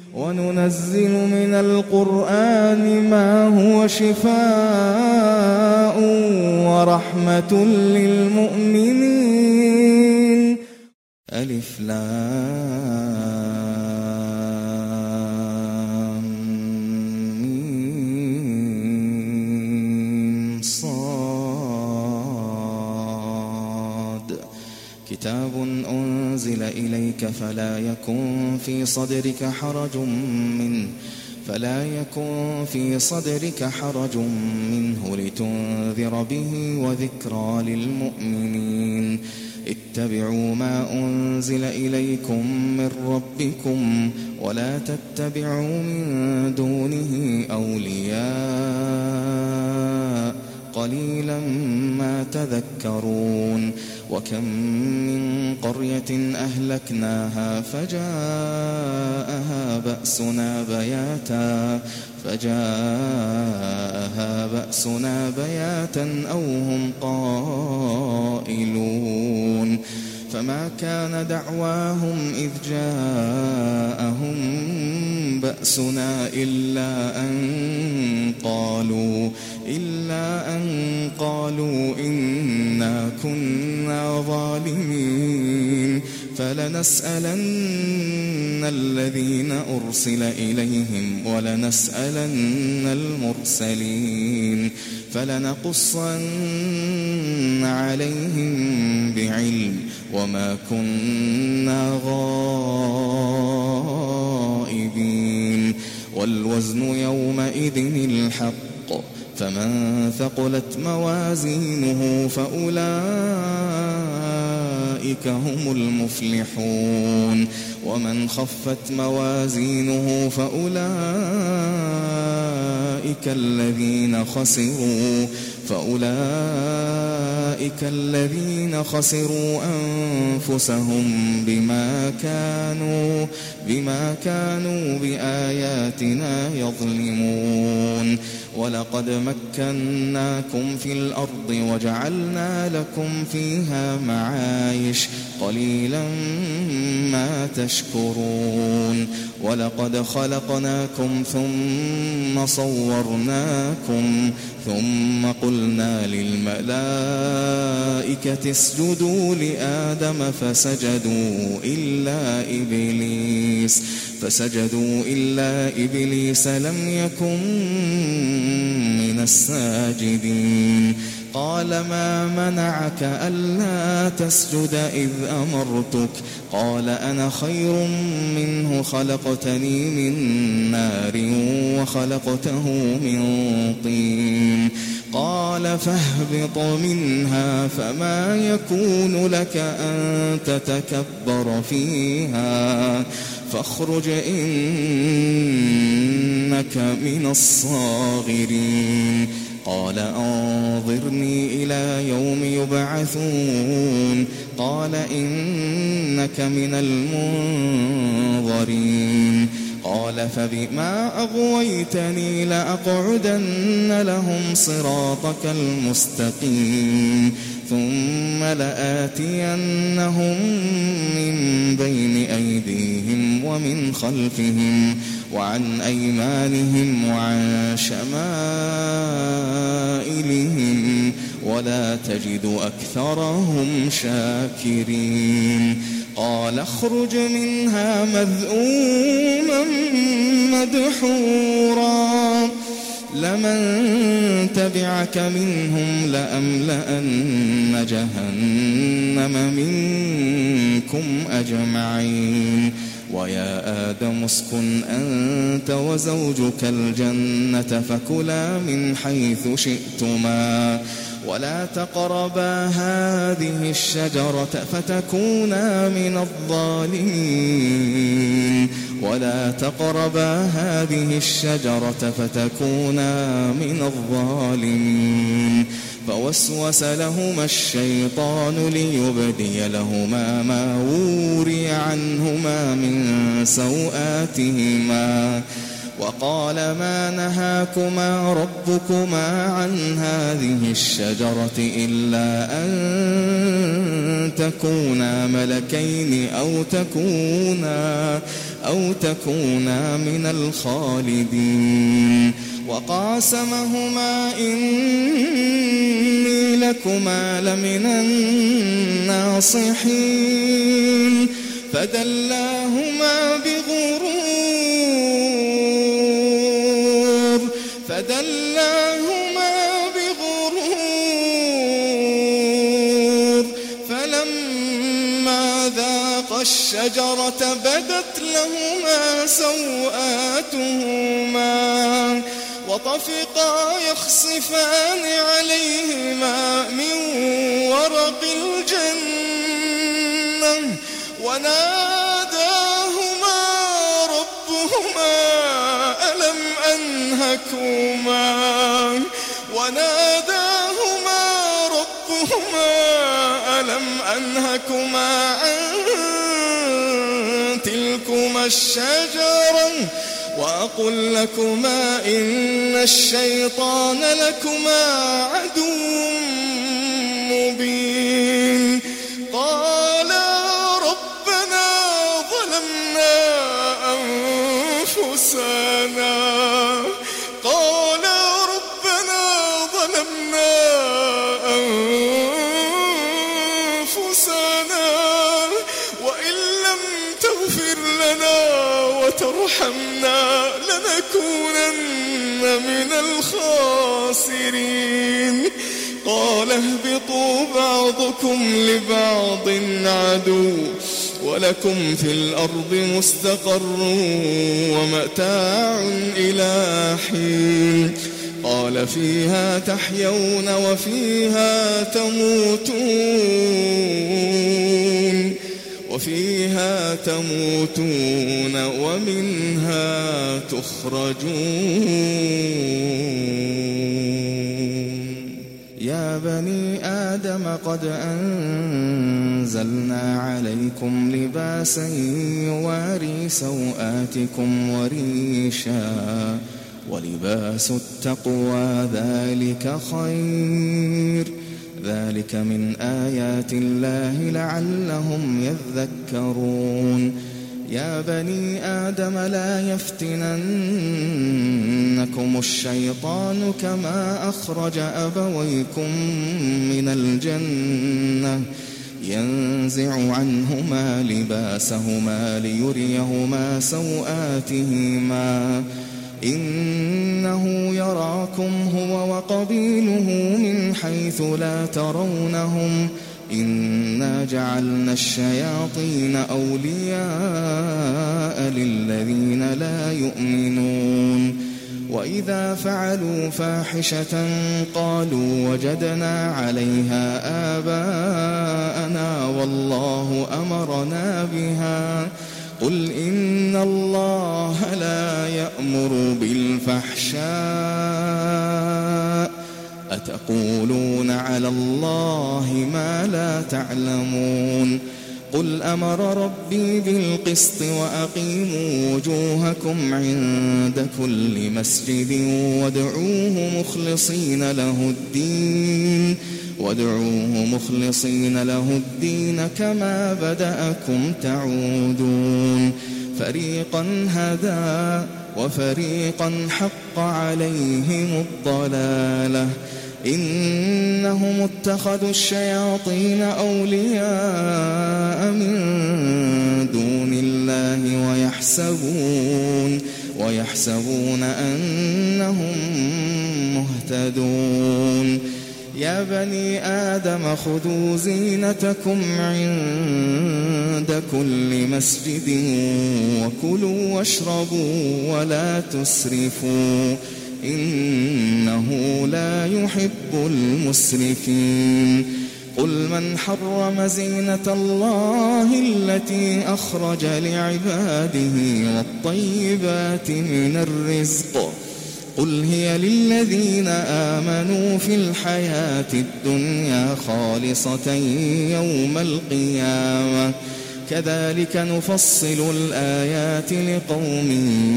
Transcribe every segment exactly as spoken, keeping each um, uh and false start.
وننزل من القرآن ما هو شفاء ورحمة للمؤمنين. ألف لام ميم صاد. كتاب أنزل إليك فلا يكن في صدرك حرج منه فلا يكن في صدرك حرج منه لتنذر به وذكرى للمؤمنين. اتبعوا ما أنزل إليكم من ربكم ولا تتبعوا من دونه أولياء قليلا ما تذكرون. وكم من قرية أهلكناها فجاءها بأسنا بياتا فجاءها بأسنا بياتا أو هم قائلون. فما كان دعواهم إذ جاءهم بأسنا إلا أن قالوا إلا أن قالوا إنا كنا ظالمين. فلنسألن الذين أرسل إليهم ولنسألن المرسلين فلنقصن عليهم بعلم وما كنا غائبين. والوزن يومئذ الحق فمن ثقلت موازينه فأولئك هم المفلحون. ومن خفت موازينه فأولئك الذين خسروا فأولئك الذين خسروا أنفسهم بما كانوا بما كانوا بآياتنا يظلمون. ولقد مكناكم في الأرض وجعلنا لكم فيها معايش قليلا ما تشكرون. ولقد خلقناكم ثم صورناكم ثم قلنا للملائكة اسجدوا لآدم فسجدوا إلا إبليس فسجدوا إلا إبليس لم يكن من الساجدين. قال ما منعك ألا تسجد إذ أمرتك قال أنا خير منه خلقتني من نار وخلقته من طين. قال فاهبط منها فما يكون لك أن تتكبر فيها فاخرج إنك من الصاغرين. قال أنظرني إلى يوم يبعثون قال إنك من المنظرين. قال فبما أغويتني لأقعدن لهم صراطك المستقيم ثم لآتينهم من بين أيديهم ومن خلفهم وعن أيمانهم وعن شمائلهم ولا تجد أكثرهم شاكرين. قال اخرج منها مذءوما مدحورا لمن تبعك منهم لأملأن جهنم منكم أجمعين. ويا آدم اسكن أنت وزوجك الجنة فكلا من حيث شئتما ولا تقربا هذه الشجرة فتكونا من الظالمين ولا تقربا هذه الشجرة فتكونا من الظالمين. فوسوس لهما الشيطان ليبدي لهما ما وري عنهما من سوآتهما وقال ما نهاكما ربكما عن هذه الشجرة إلا أن تكونا ملكين أو تكونا أو تكونا من الخالدين وقاسمهما إني لكما لمن الناصحين فدلاهما بغرور فدلاهما بغرور فلما ذاقا الشجرة بدت لهما سوآتهما وطفقا يخصفان عليهما من ورق الجنة وناداهما ربهما ألم أنهكما وناداهما ربهما ألم أنهكما عن تلكما الشجرة وأقل لكما إن الشيطان لكما عدو مبين قالا ربنا ظلمنا أنفسنا قالا ربنا ظلمنا أنفسنا وإن لم تغفر لنا وترحمنا لنكونن من الخاسرين قال اهبطوا بعضكم لبعض عدو ولكم في الأرض مستقر ومتاع إلى حين قال فيها تحيون وفيها تموتون وفيها تموتون ومنها تخرجون يا بني آدم قد أنزلنا عليكم لباسا يواري سوآتكم وريشا ولباس التقوى ذلك خير ذلك من آيات الله لعلهم يذكرون يا بني آدم لا يفتننكم الشيطان كما أخرج أبويكم من الجنة ينزع عنهما لباسهما ليريهما سوآتهما إنه يراكم هو وقبيله من حيث لا ترونهم إنا جعلنا الشياطين أولياء للذين لا يؤمنون وإذا فعلوا فاحشة قالوا وجدنا عليها آباءنا والله أمرنا بها قل إن الله لا يأمر بالفحشاء أتقولون على الله ما لا تعلمون قل أمر ربي بالقسط وأقيموا وجوهكم عند كل مسجد وادعوه مخلصين له الدين وادعوه مخلصين له الدين كما بدأكم تعودون فريقا هدى وفريقا حق عليهم الضلالة إنهم اتخذوا الشياطين أولياء من دون الله ويحسبون ويحسبون أنهم مهتدون يا بني آدم خذوا زينتكم عند كل مسجد وكلوا واشربوا ولا تسرفوا إنه لا يحب المسرفين قل من حرم زينة الله التي أخرج لعباده والطيبات من الرزق قل هي للذين آمنوا في الحياة الدنيا خالصة يوم القيامة كذلك نفصل الآيات لقوم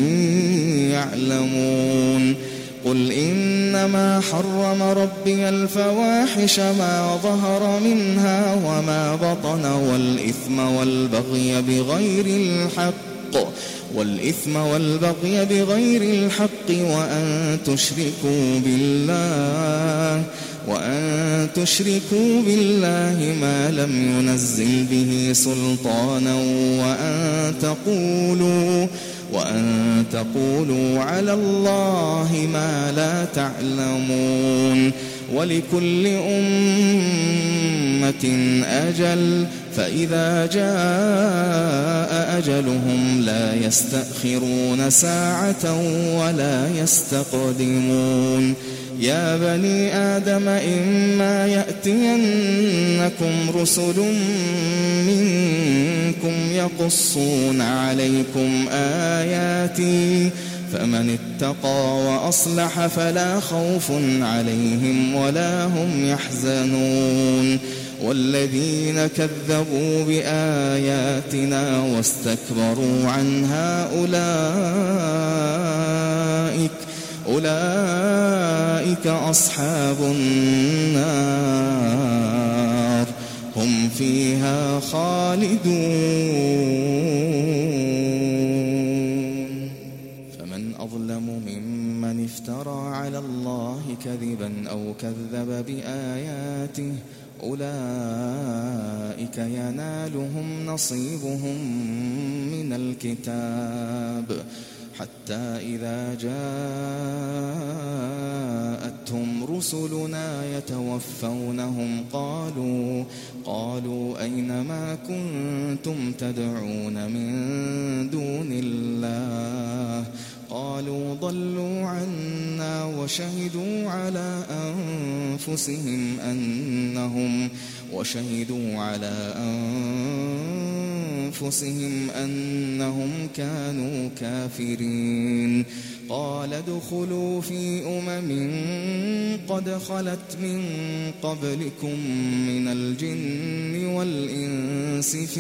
يعلمون قل إنما حرم ربي الفواحش ما ظهر منها وما بطن والإثم والبغي بغير الحق والإثم والبغي بغير الحق وأن تشركوا بالله وأن تشركوا بالله ما لم ينزل به سلطانا وأن تقولوا وأن تقولوا على الله ما لا تعلمون. ولكل أمة أجل فإذا جاء أجلهم لا يستأخرون ساعة ولا يستقدمون. يا بني آدم إما يأتينكم رسل منكم يقصون عليكم آياتي فمن اتقى وأصلح فلا خوف عليهم ولا هم يحزنون. والذين كذبوا بآياتنا واستكبروا عنها أولئك أولئك أصحاب النار هم فيها خالدون. فمن أظلم ممن افترى على الله كذبا أو كذب بآياته أولئك ينالهم نصيبهم من الكتاب حتى إذا جاءتهم رسلنا يتوفونهم قالوا قالوا أين ما كنتم تدعون من دون الله قالوا ضلوا عنا وشهدوا على أنفسهم أنهم وشهدوا على أنفسهم أنهم كانوا كافرين. قال ادخلوا في أمم قد خلت من قبلكم من الجن والإنس في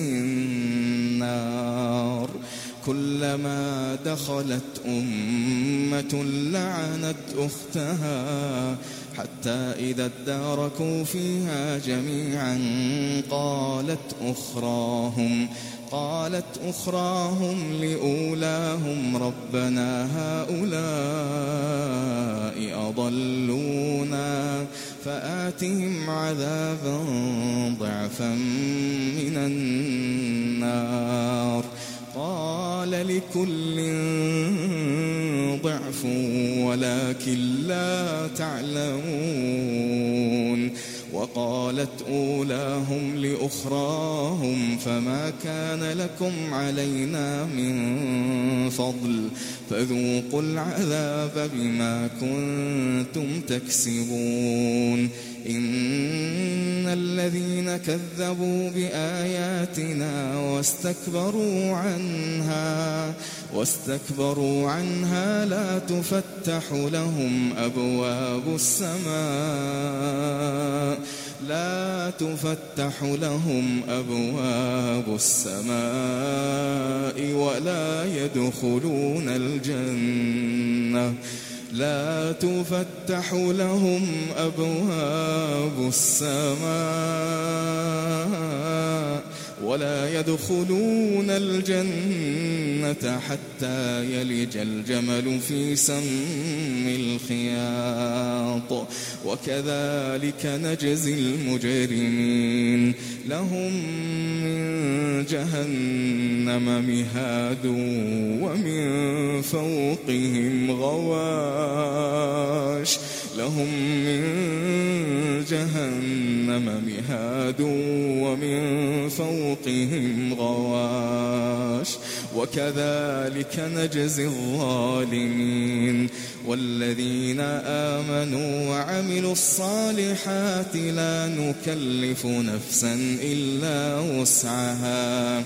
النار كلما دخلت أمة لعنت أختها حتى إذا اداركوا فيها جميعا قالت أخراهم قالت أخراهم لأولاهم ربنا هؤلاء أضلونا فآتهم عذابا ضعفا من النار قال لكل ضعف ولكن لا تعلمون. وقالت أولاهم لأخراهم فما كان لكم علينا من فضل فذوقوا العذاب بما كنتم تكسبون. إن الذين كذبوا بآياتنا واستكبروا عنها واستكبروا عنها لا تفتح لهم أبواب السماء لا تفتح لهم أبواب السماء ولا يدخلون الجنة لا تفتح لهم أبواب السماء ولا يدخلون الجنة حتى يلج الجمل في سم الخياط وكذلك نجزي المجرمين. لهم من جهنم مهاد ومن فوقهم غواش لهم من جهنم مهاد ومن فوقهم غواش وكذلك نجزي الظالمين. والذين آمنوا وعملوا الصالحات لا نكلف نفسا إلا وسعها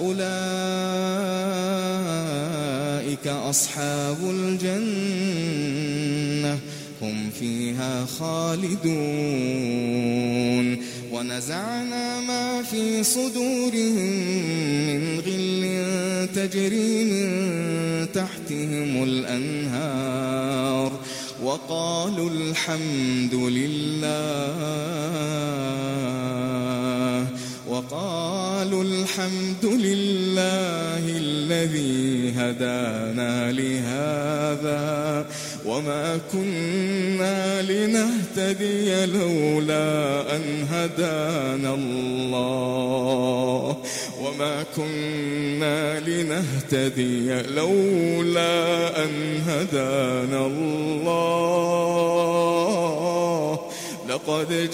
أولئك أصحاب الجنة هم فيها خالدون. ونزعنا ما في صدورهم من غل تجري من تحتهم الأنهار وقالوا الحمد لله وقالوا الحمد لله الذي هدانا لهذا وما كنا لنهتدي لولا أن هدانا الله وما كنا لنهتدي لولا أن هدانا الله لقد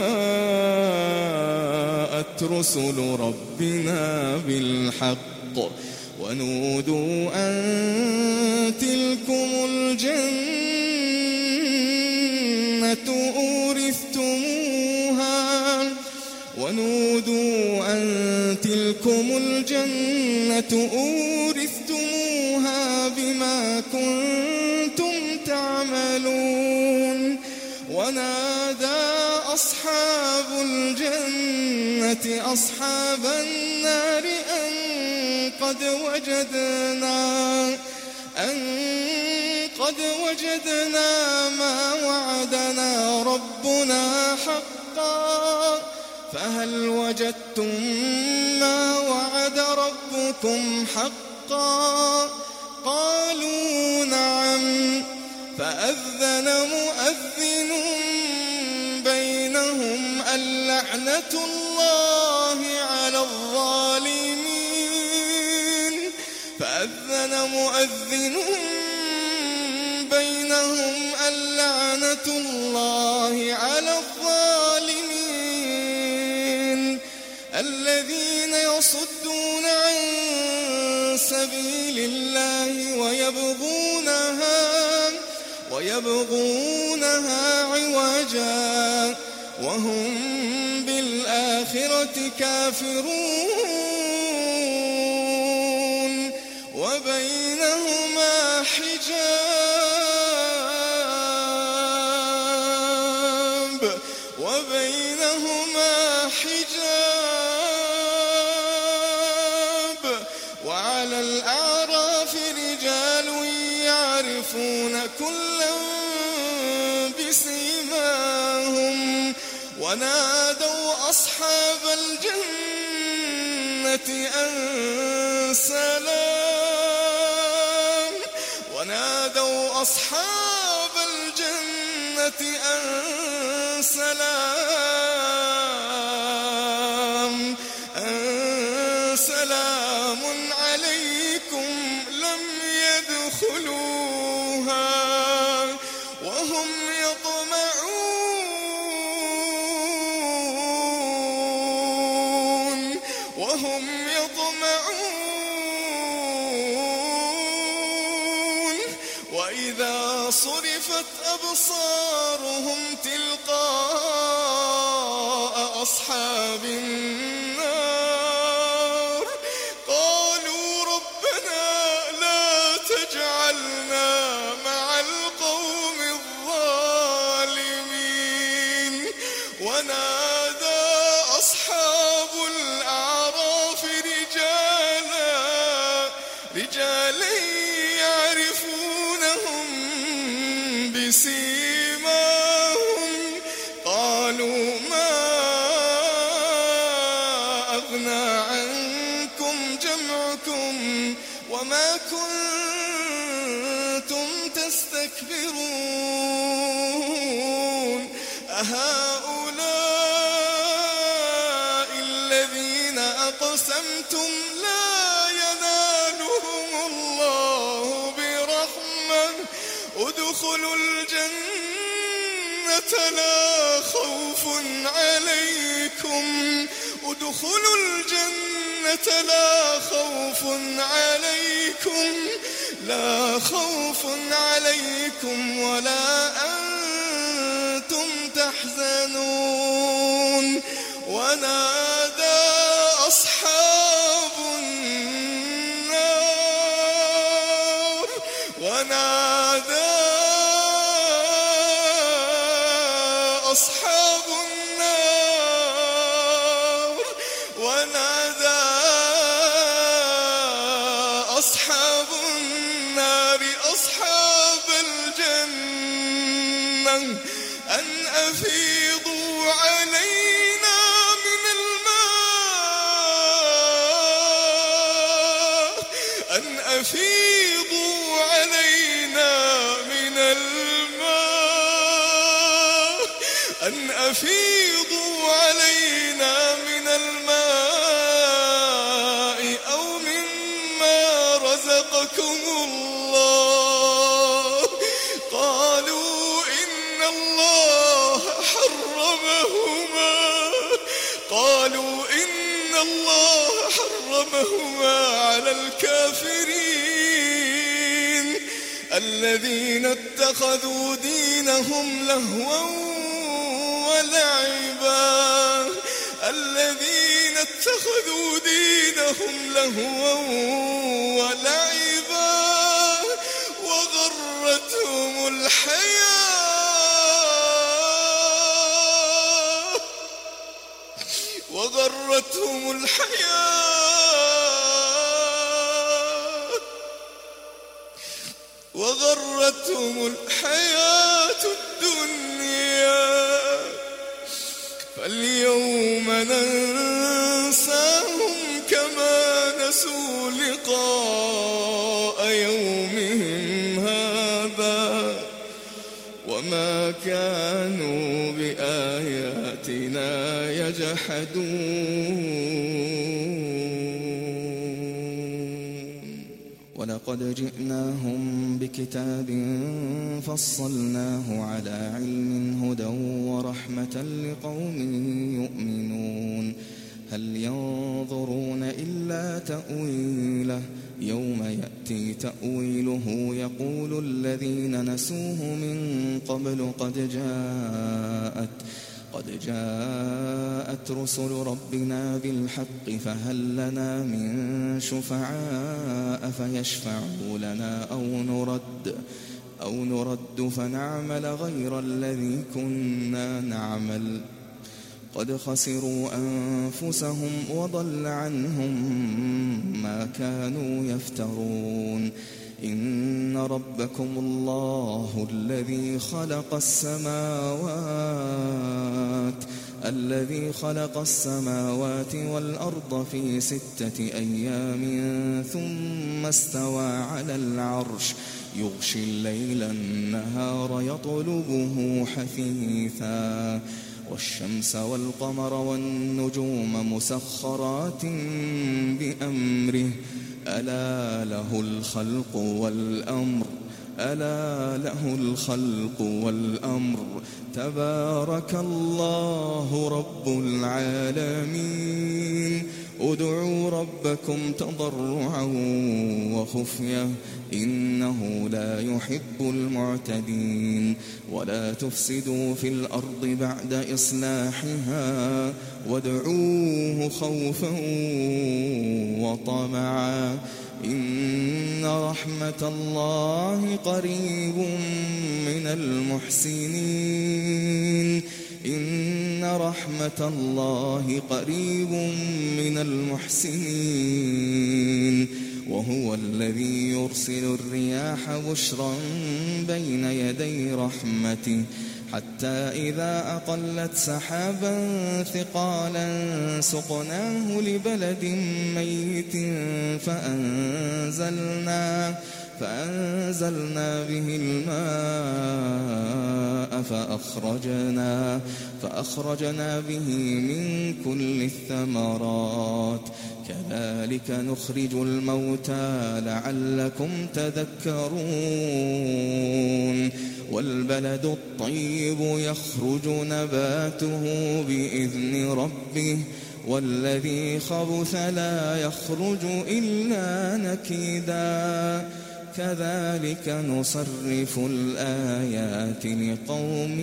جاءت رسل ربنا بالحق ونودوا أن تلكم الجنة أورثتموها ونودوا أن تلكم الجنة أورثتموها بما كنتم تعملون ونادى أصحاب الجنة أصحاب النار أن قد وجدنا أن قد وجدنا ما وعدنا ربنا حقا فهل وجدتم ما وعد ربكم حقا قالوا نعم فأذن مؤذن بينهم اللعنة الله على الظالمين فأذن مؤذن بينهم اللعنة الله على الظالمين الذين يصدون عن سبيل الله ويبغونها ويبغونها عوجا وهم بالآخرة كافرون وبينهما حجاب وبينهما حجاب وعلى الأعراف رجال يعرفون كلا بسيماهم ونادوا أصحاب الجنة أن سلام ونادوا أصحاب الجنة أن سلام أن سلام عليكم لم يدخلوها وهم يطمعون وهم يطمعون وإذا صرفت أبصارهم تلقاء أصحاب النار قالوا ربنا لا تجعلنا مع القوم الظالمين ونادى أصحاب الأعراف رجالا رجالا يعرفونهم بسيماهم قالوا ما أغنى عنكم جمعكم وما كنتم تستكبرون أهؤلاء الذين أقسمتم لا ينالهم الله برحمة ادخلوا الجنة لا خوف عليكم ادخلوا الجنة لا خوف عليكم لا خوف عليكم ولا أنتم تحزنون ونادى أصحاب النار ونادى أصحاب النار ونادى أصحاب النار أصحاب الجنة أن أفيضوا علينا من الماء علينا من الماء أن أفيضوا علينا من الماء أو مما رزقكم الله. قالوا إن الله حرمهما قالوا إن الله حرمهما على الكافرين الذين اتخذوا دينهم لهوا ولعبا الذين اتخذوا دينهم لهوا ولعبا وغرتهم الحياة وغرتهم الحياة وغرتهم الحياة الدنيا فاليوم ننساهم كما نسوا لقاء يومهم هذا وما كانوا بآياتنا يجحدون. ولقد جئناهم بكتاب فصلناه على علم هدى ورحمة لقوم يؤمنون. هل ينظرون إلا تأويله يوم يأتي تأويله يقول الذين نسوه من قبل قد جاءت قد جاءت رسل ربنا بالحق فهل لنا من شفعاء فيشفعوا لنا أو نرد أو نرد فنعمل غير الذي كنا نعمل قد خسروا أنفسهم وضل عنهم ما كانوا يفترون. إن ربكم الله الذي خلق السماوات الذي خلق السماوات والأرض في ستة أيام ثم استوى على العرش يغشي الليل النهار يطلبه حثيثا والشمس والقمر والنجوم مسخرات بأمره ألا له الخلق والأمر ألا له الخلق والأمر تبارك الله رب العالمين. ادعوا ربكم تضرعا وخفية إنه لا يحب المعتدين. ولا تفسدوا في الأرض بعد إصلاحها وادعوه خوفا وطمعا إن رحمة الله قريب من المحسنين. إن رحمة الله قريب من المحسنين. وهو الذي يرسل الرياح بشرا بين يدي رحمته حتى إذا أقلت سحابا ثقالا سقناه لبلد ميت فأنزلنا فأنزلنا به الماء فأخرجنا فأخرجنا به من كل الثمرات كذلك نخرج الموتى لعلكم تذكرون. والبلد الطيب يخرج نباته بإذن ربه والذي خبث لا يخرج إلا نكدا كذلك نصرف الآيات لقوم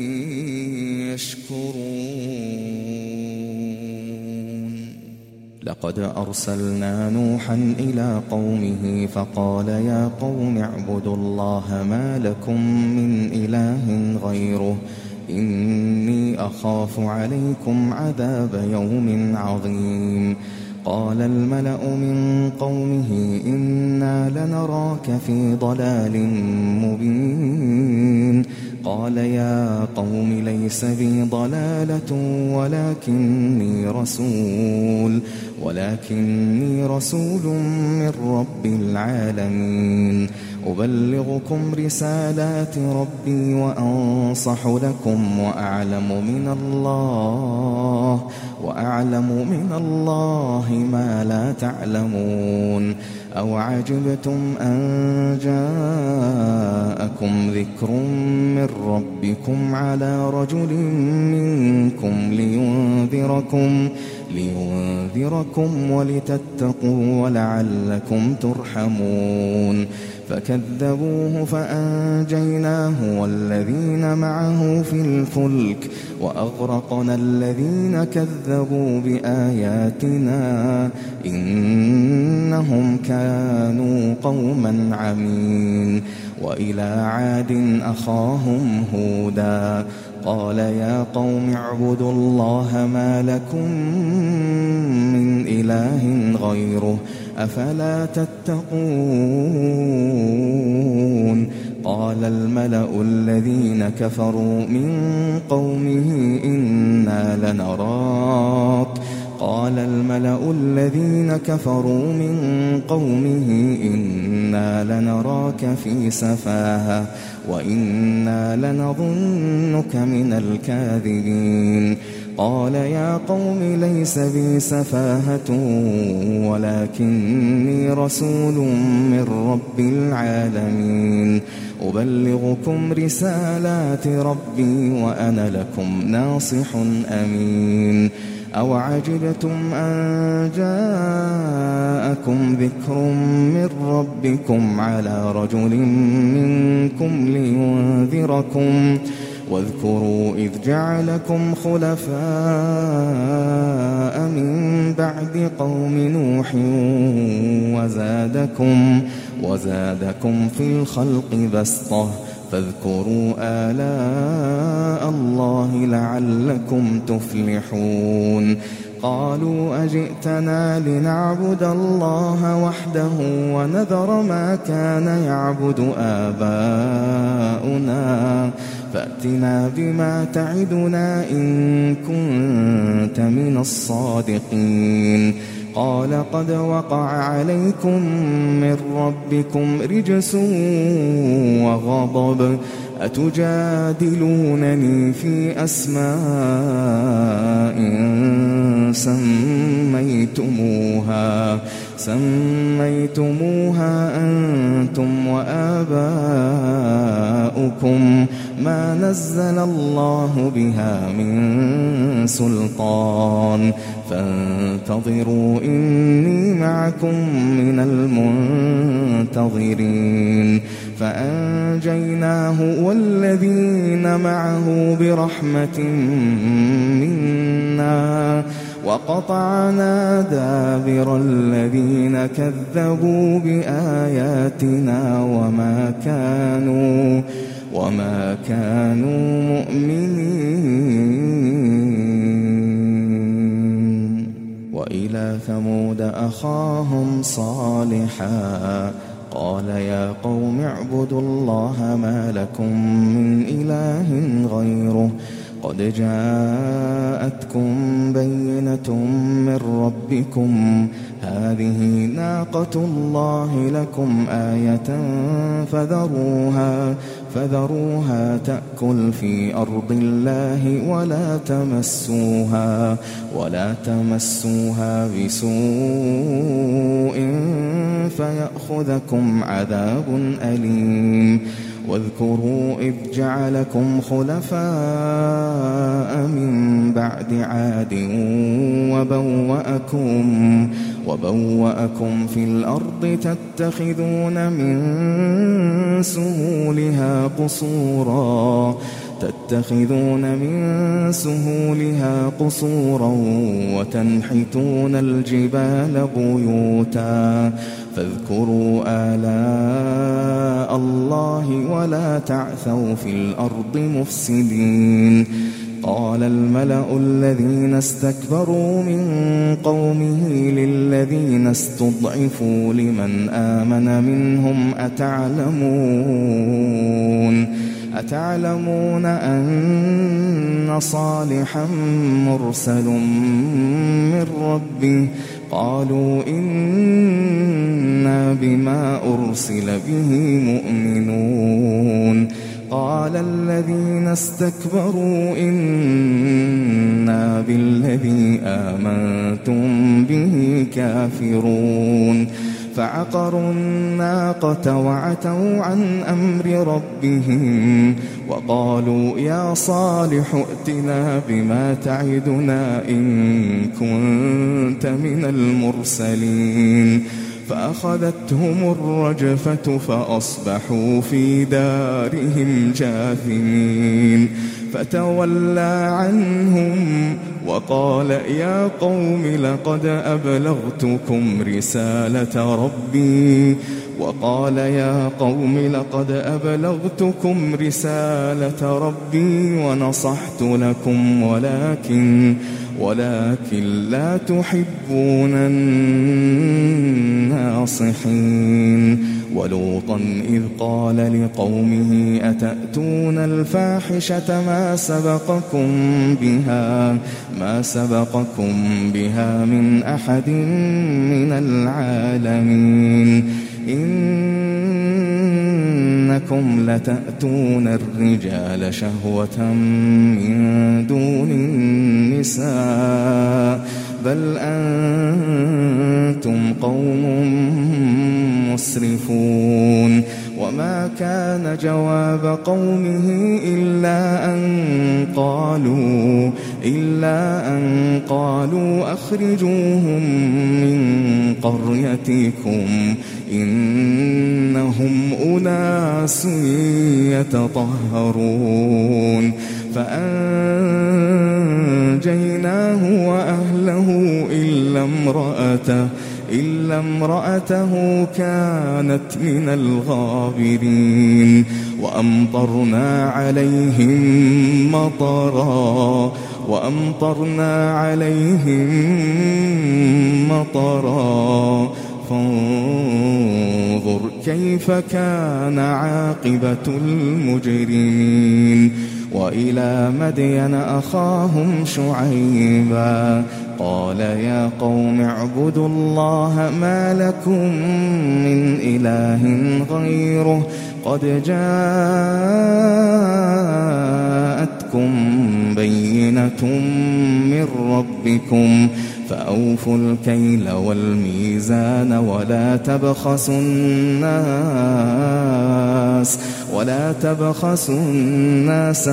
يشكرون. لقد أرسلنا نوحا إلى قومه فقال يا قوم اعبدوا الله ما لكم من إله غيره إني أخاف عليكم عذاب يوم عظيم. قال الملأ من قومه إنا لنراك في ضلال مبين قال يا قوم ليس بي ضلالة ولكني رسول ولكني رسول من رب العالمين أبلغكم رسالات ربي وأنصح لكم وأعلم من الله وأعلم من الله ما لا تعلمون أو عجبتم أن جاءكم ذكر من ربكم على رجل منكم لينذركم لينذركم ولتتقوا ولعلكم ترحمون فكذبوه فأنجيناه والذين معه في الفلك وأغرقنا الذين كذبوا بآياتنا إنهم كانوا قوما عمين وإلى عاد أخاهم هودا قال يا قوم اعبدوا الله ما لكم من إله غيره أفلا تتقون قال الملأ الذين كفروا من قومه إنا لنراك قال الملأ الذين كفروا من قومه إنا لنراك في سفاهة وإنا لنظنك من الكاذبين قال يا قوم ليس بي سفاهة ولكني رسول من رب العالمين أبلغكم رسالات ربي وأنا لكم ناصح أمين أو عجبتم أن جاءكم ذكر من ربكم على رجل منكم لينذركم واذكروا إذ جعلكم خلفاء من بعد قوم نوح وزادكم, وزادكم في الخلق بسطة فاذكروا آلاء الله لعلكم تفلحون قالوا أجئتنا لنعبد الله وحده ونذر ما كان يعبد آباؤنا فأتنا بما تعدنا إن كنت من الصادقين قال قد وقع عليكم من ربكم رجس وغضب أتجادلونني في أسماء سميتموها سميتموها أنتم وآباؤكم ما نزل الله بها من سلطان فانتظروا إني معكم من المنتظرين فأنجيناه والذين معه برحمة منا وقطعنا دابر الذين كذبوا بآياتنا وما كانوا وما كانوا مؤمنين وإلى ثمود أخاهم صالحا قال يا قوم اعبدوا الله ما لكم من إله غيره قد جاءتكم بينة من ربكم هذه ناقة الله لكم آية فذروها فذروها تأكل في أرض الله ولا تمسوها ولا تمسوها بسوء فيأخذكم عذاب أليم واذكروا إذ جعلكم خلفاء من بعد عاد وبوأكم وبوأكم في الأرض تتخذون من سهولها قصورا تتخذون من سهولها قصورا وتنحتون الجبال بيوتا فاذكروا آلاء الله ولا تعثوا في الأرض مفسدين قال الملأ الذين استكبروا من قومه للذين استضعفوا لمن آمن منهم أتعلمون أتعلمون أن صالحا مرسل من ربه قالوا إنا بما أرسل به مؤمنون قال الذين استكبروا إنا بالذي آمنتم به كافرون فعقروا الناقة وعتوا عن أمر ربهم وقالوا يا صالح ائتنا بما تعدنا إن كنت من المرسلين فأخذتهم الرجفة فأصبحوا في دارهم جاثمين فتولى عنهم وقال يا قوم لقد أبلغتكم رسالة ربي وقال يا قوم لقد أبلغتكم رسالة ربي ونصحت لكم ولكن ولكن لا تحبون الناصحين ولوطا إذ قال لقومه أتأتون الفاحشة ما سبقكم بها ما سبقكم بها من أحد من العالمين إنكم لتأتون الرجال شهوة من دون النساء بل أنتم قوم مسرفون وما كان جواب قومه إلا أن قالوا إلا أن قالوا أخرجوهم من قريتكم إنهم أناس يتطهرون فأنجيناه وأهله إلا امرأته إلا امرأته كانت من الغابرين وأمطرنا عليهم مطرا وأمطرنا عليهم مطرا فانظر كيف كان عاقبة المجرمين وإلى مدين أخاهم شعيبا قال يا قوم اعبدوا الله ما لكم من إله غيره قد جاءتكم بينة من ربكم فأوفوا الكيل والميزان ولا تبخسوا الناس ولا تبخسوا الناس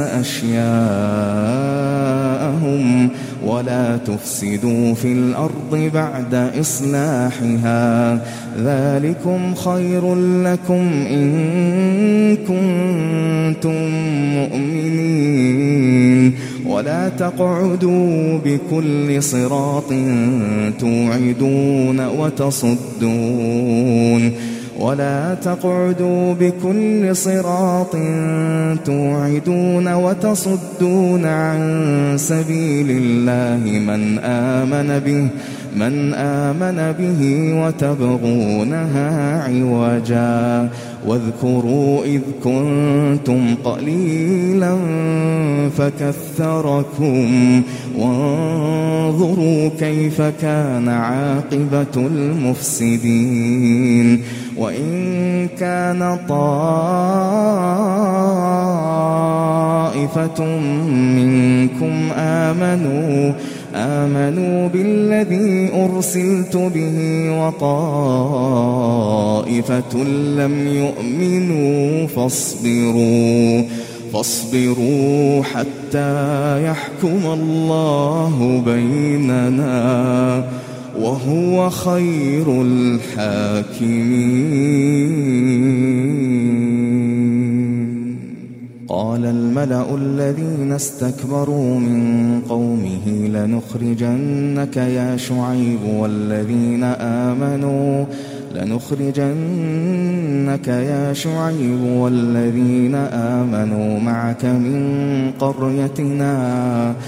أشياءهم ولا تفسدوا في الأرض بعد إصلاحها ذلكم خير لكم إن كنتم مؤمنين ولا تقعدوا بكل صراط توعدون وتصدون ولا تقعدوا بكل صراط توعدون وتصدون عن سبيل الله من آمن به من آمن به وتبغونها عوجا واذكروا إذ كنتم قليلا فكثركم وانظروا كيف كان عاقبة المفسدين وإن كان طائفة منكم آمنوا آمنوا بالذي أرسلت به وطائفة لم يؤمنوا فاصبروا فاصبروا حتى يحكم الله بيننا وهو خير الحاكمين. قال الملأ الذين استكبروا من قومه لنخرجنك يا شعيب والذين آمنوا لنخرجنك يا شعيب والذين آمنوا معك من قريتنا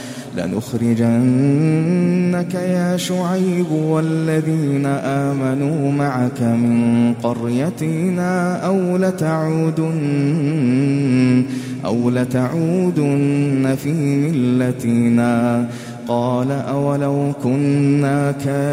لنخرجنك يا شعيب والذين آمنوا معك من قريتنا أو لتعودن أو لتعودن في ملتنا قال أولو كنا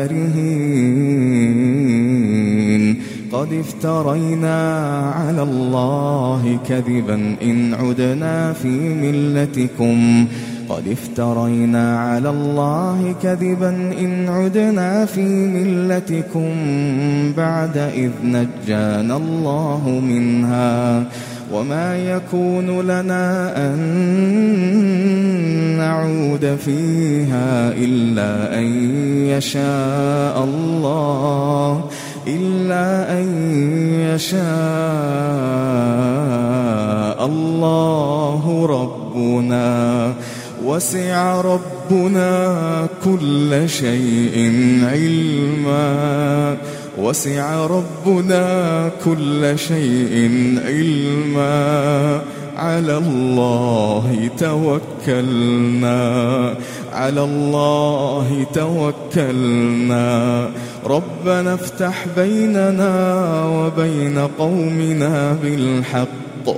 كارهين قد افترينا على الله كذبا إن عدنا في ملتكم قد افترينا على الله كذبا إن عدنا في ملتكم بعد إذ نجانا الله منها وما يكون لنا أن نعود فيها إلا أن يشاء الله إلا أن يشاء الله ربنا وسع ربنا كل شيء علما وسع ربنا كل شيء علما على الله توكلنا على الله توكلنا ربنا افتح بيننا وبين قومنا بالحق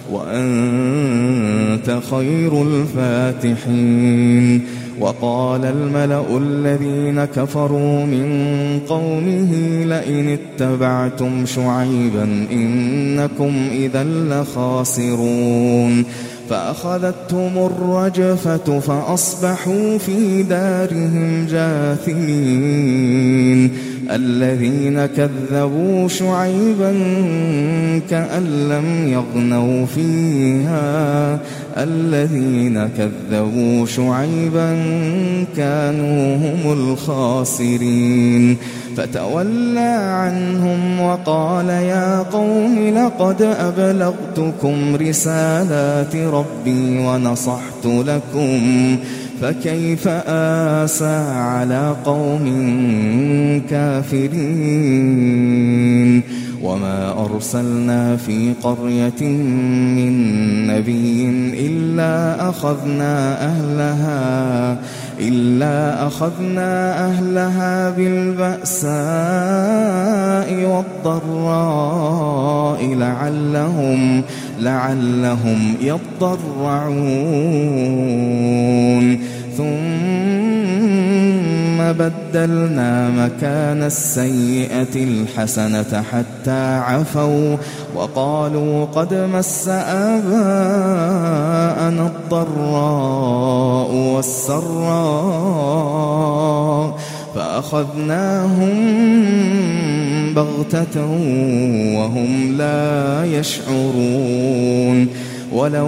وأنت خير الفاتحين. وقال الملأ الذين كفروا من قومه لئن اتبعتم شعيبا إنكم إذا لخاسرون فأخذتهم الرجفة فأصبحوا في دارهم جاثمين. الذين كذبوا شعيبا كأن لم يغنوا فيها الذين كذبوا شعيبا كانوا هم الخاسرين. فتولى عنهم وقال يا قوم لقد أبلغتكم رسالات ربي ونصحت لكم فكيف آسى على قوم كافرين. وما أرسلنا في قرية من نبي إلا أخذنا أهلها إلا أخذنا أهلها بالبأساء والضراء لعلهم لعلهم يضرعون ثم بدلنا مكان السيئة الحسنة حتى عفوا وقالوا قد مس آباءنا الضراء والسراء فأخذناهم بغتة وهم لا يشعرون. ولو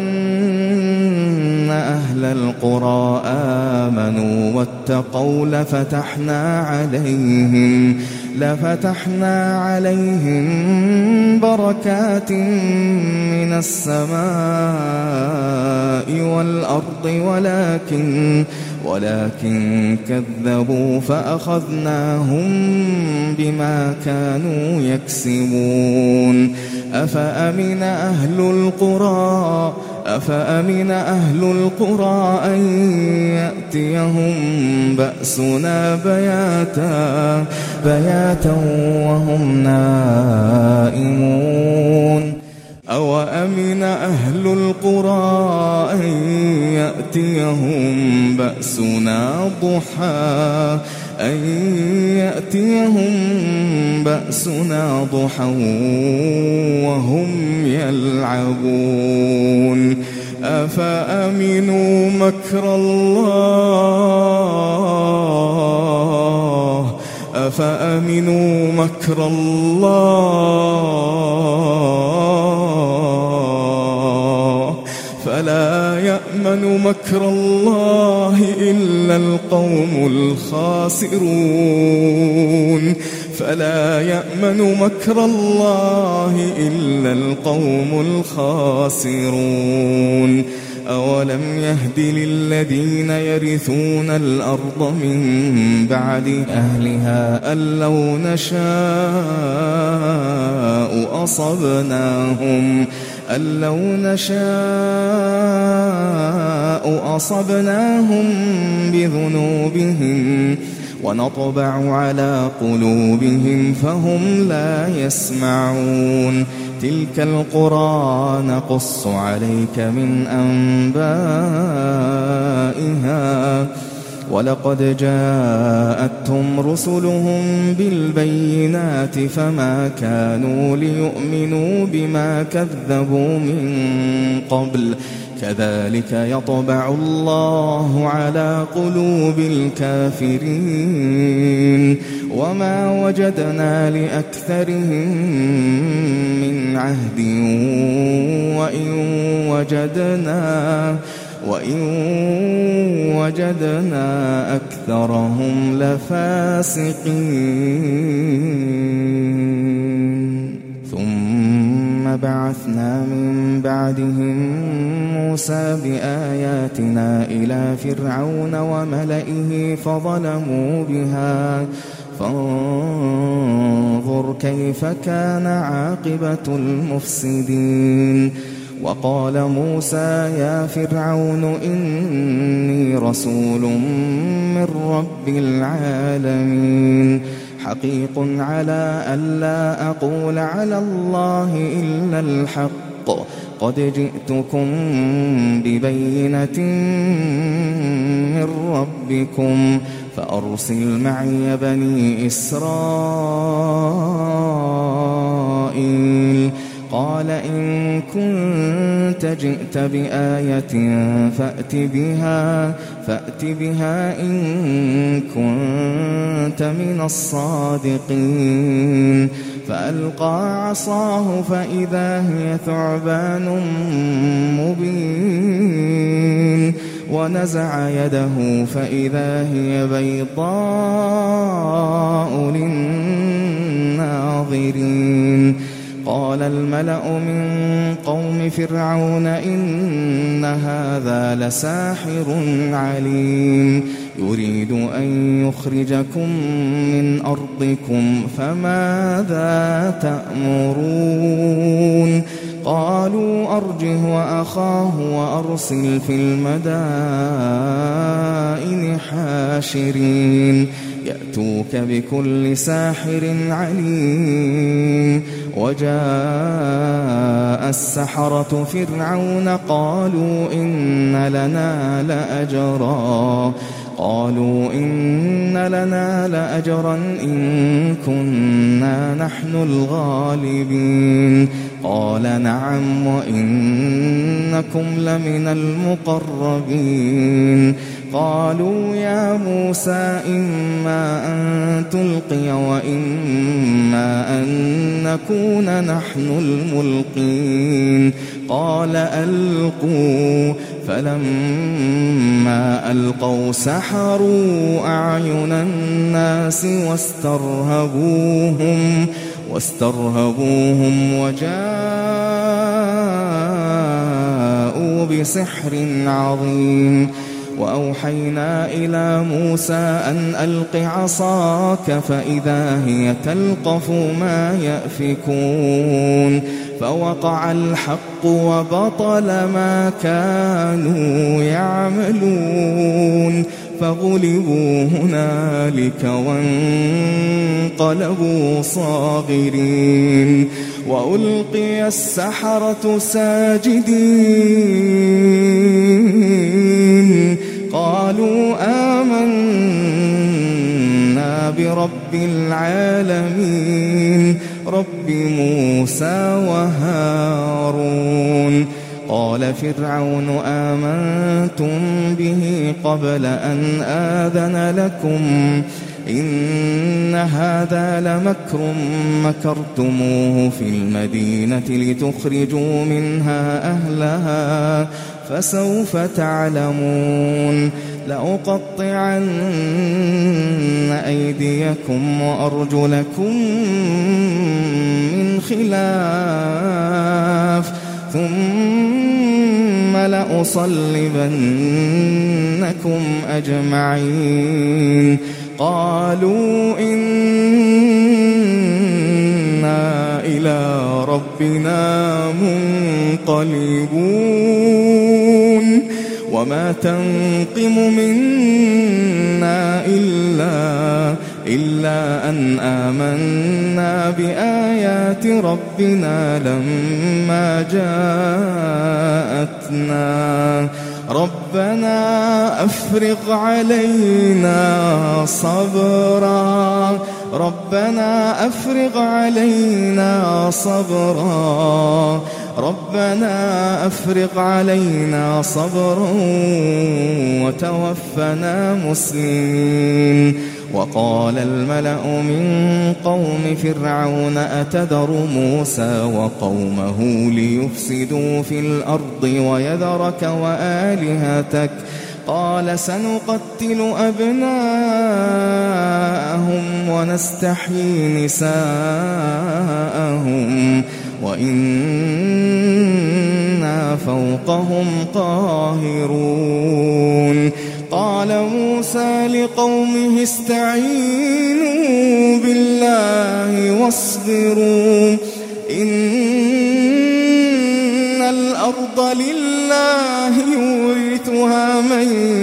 أن أهل القرى آمنوا واتقوا لفتحنا عليهم لفتحنا عليهم بركات من السماء والأرض ولكن ولكن كذبوا فأخذناهم بما كانوا يكسبون. أفأمن أهل القرى أفأمن أهل القرى أن يأتيهم بأسنا بياتا بياتا وهم نائمون. أو أمن أهل القرى أن يأتيهم بأسنا ضحى أن يأتيهم بأسنا ضحى وهم يلعبون. أفأمنوا مكر الله أفأمنوا مكر الله فلا يأمن مكر الله إلا القوم الخاسرون فلا يأمن مكر الله إلا القوم الخاسرون. أولم يهد للذين يرثون الأرض من بعد أهلها أن لو نشاء أصبناهم أن لو نشاء أصبناهم بذنوبهم ونطبع على قلوبهم فهم لا يسمعون. تلك القرى نقص عليك من أنبائها ولقد جاءتهم رسلهم بالبينات فما كانوا ليؤمنوا بما كذبوا من قبل كذلك يطبع الله على قلوب الكافرين وما وجدنا لأكثرهم من عهد وإن وجدنا وإن وجدنا أكثرهم لفاسقين ثم بعثنا من بعدهم موسى بآياتنا إلى فرعون وملئه فظلموا بها فانظر كيف كان عاقبة المفسدين وقال موسى يا فرعون إني رسول من رب العالمين حقيق على ألا أقول على الله إلا الحق قد جئتكم ببينة من ربكم فأرسل معي بني إسرائيل قال إن كنت جئت بآية فأت بها فأت بها إن كنت من الصادقين فألقى عصاه فإذا هي ثعبان مبين ونزع يده فإذا هي بيضاء للناظرين قال الملأ من قوم فرعون إن هذا لساحر عليم يريد أن يخرجكم من أرضكم فماذا تأمرون قالوا أرجه وأخاه وأرسل في المدائن حاشرين يأتوك بكل ساحر عليم وجاء السحرة فرعون قالوا إن لنا لأجرا قالوا إن لنا لأجرا إن كنا نحن الغالبين قال نعم وإنكم لمن المقربين قالوا يا موسى إما أن تلقي وإما أن نكون نحن الملقين قال ألقوا فلما ألقوا سحروا أعين الناس واسترهبوهم واسترهبوهم وجاءوا بسحر عظيم وأوحينا إلى موسى أن ألق عصاك فإذا هي تلقف ما يأفكون فوقع الحق وبطل ما كانوا يعملون فغلبوا هنالك وانقلبوا صاغرين وألقي السحرة ساجدين قالوا آمنا برب العالمين رب موسى وهارون قال فرعون آمنتم به قبل أن آذن لكم إن هذا لمكر مكرتموه في المدينة لتخرجوا منها أهلها فسوف تعلمون لأقطعن أيديكم وأرجلكم من خلاف ثم لأصلبنكم أجمعين قالوا إنا إلى ربنا منقلبون وما تنقم منا إلا إلا أن آمنا بآيات ربنا لما جاءتنا ربنا أفرغ علينا صبرا ربنا أفرغ علينا صبرا ربنا أفرغ علينا صبرا وتوفنا مسلمين. وقال الملأ من قوم فرعون أتذر موسى وقومه ليفسدوا في الأرض ويذرك وآلهتك قال سنقتل أبناءهم ونستحيي نساءهم وإنا فوقهم قاهرون. قال موسى لقومه استعينوا بالله واصبروا إن الأرض لله يورثها من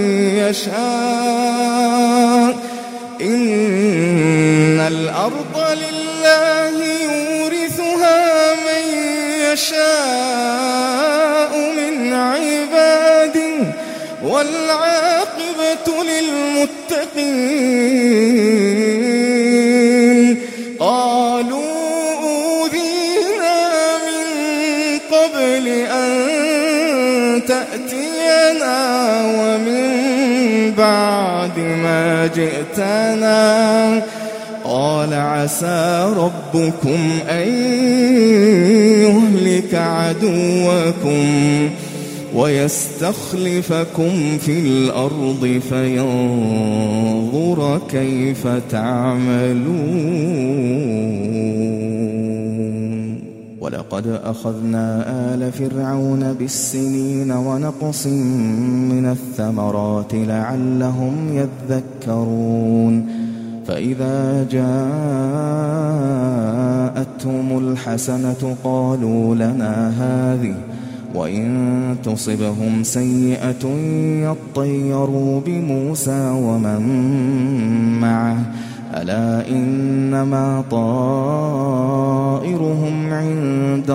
يشاء إن الأرض لله يورثها من يشاء من عباده والعاقبة للمتقين. قالوا أوذينا من قبل أن تأتينا ومن بعد ما جئتنا قال عسى ربكم أن يهلك عدوكم ويستخلفكم في الأرض فينظر كيف تعملون. ولقد أخذنا آل فرعون بالسنين ونقص من الثمرات لعلهم يذكرون. فإذا جاءتهم الحسنة قالوا لنا هذه وإن تصبهم سيئة يطيروا بموسى ومن معه ألا إنما طائرهم عند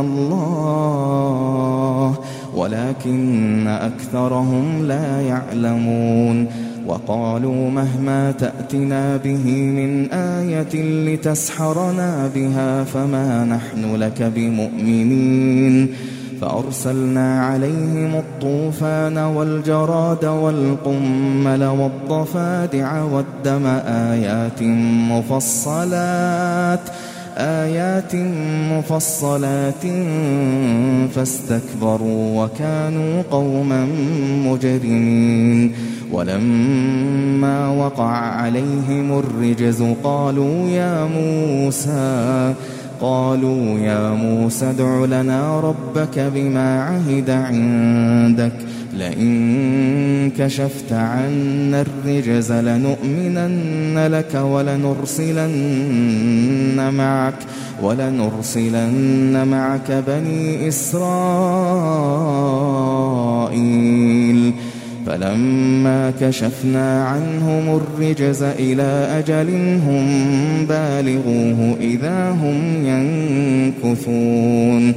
الله ولكن أكثرهم لا يعلمون. وقالوا مهما تأتنا به من آية لتسحرنا بها فما نحن لك بمؤمنين. فأرسلنا عليهم الطوفان والجراد والقمل والضفادع والدم آيات مفصلات آيات مفصلات فاستكبروا وكانوا قوما مجرمين. ولما وقع عليهم الرجز قالوا يا موسى قالوا يا موسى ادع لنا ربك بما عهد عندك لئن كشفت عنا الرجز لنؤمنن لك ولنرسلن معك ولنرسلن معك بني إسرائيل. فلما كشفنا عنهم الرجز إلى أجل هم بالغوه إذا هم ينكثون.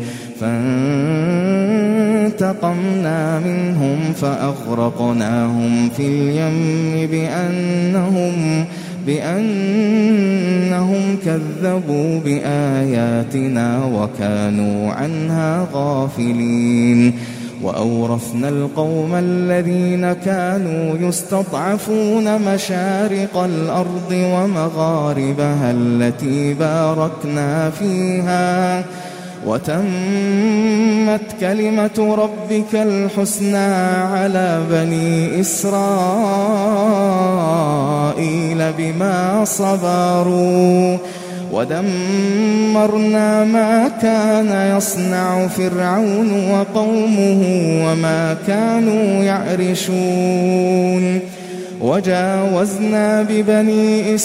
فانتقمنا منهم فأغرقناهم في اليم بأنهم بأنهم كذبوا بآياتنا وكانوا عنها غافلين. وأورثنا القوم الذين كانوا يستضعفون مشارق الأرض ومغاربها التي باركنا فيها وتمت كلمة ربك الحسنى على بني إسرائيل بما صبروا ودمرنا ما كان يصنع فرعون وقومه وما كانوا يعرشون. وجاوزنا ببني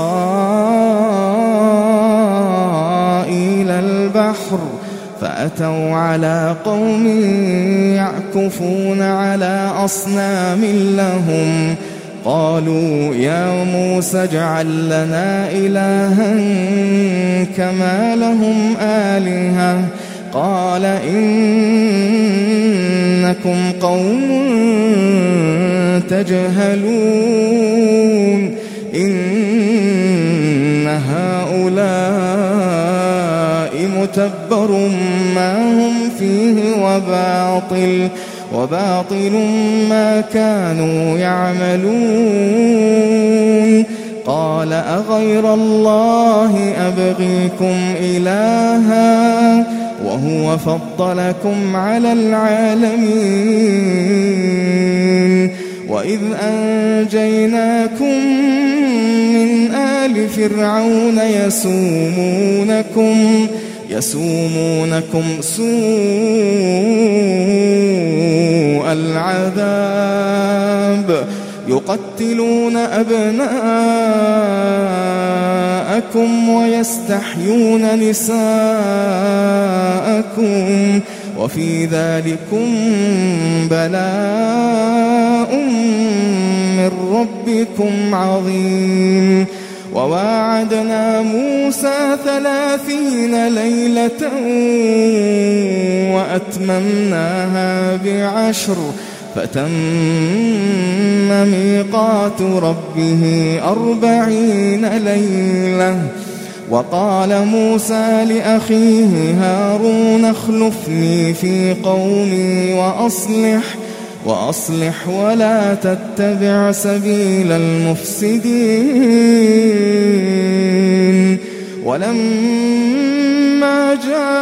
إسرائيل البحر فأتوا على قوم يعكفون على أصنام لهم قالوا يا موسى اجعل لنا إلها كما لهم آلهة قال إنكم قوم تجهلون إن هؤلاء متبر ما هم فيه وباطل وباطل ما كانوا يعملون قال أغير الله أبغيكم إلها وهو فضلكم على العالمين وإذ أنجيناكم من آل فرعون يسومونكم يسومونكم سوء العذاب يقتلون أبناءكم ويستحيون نساءكم وفي ذلكم بلاء من ربكم عظيم وواعدنا موسى ثلاثين ليلة وأتممناها بعشر فتم ميقات ربه أربعين ليلة وقال موسى لأخيه هارون اخلفني في قومي وأصلح وأصلح ولا تتبع سبيل المفسدين ولما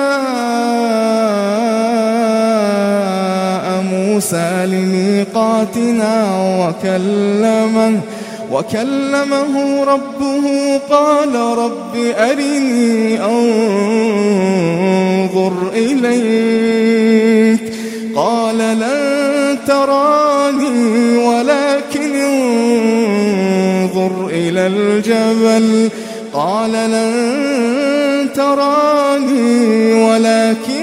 جاء موسى لميقاتنا وكلمه وكلمه ربه قال رب أرني أنظر إليك قال لن تراني ولكن انظر إلى الجبل قال لن تراني ولكن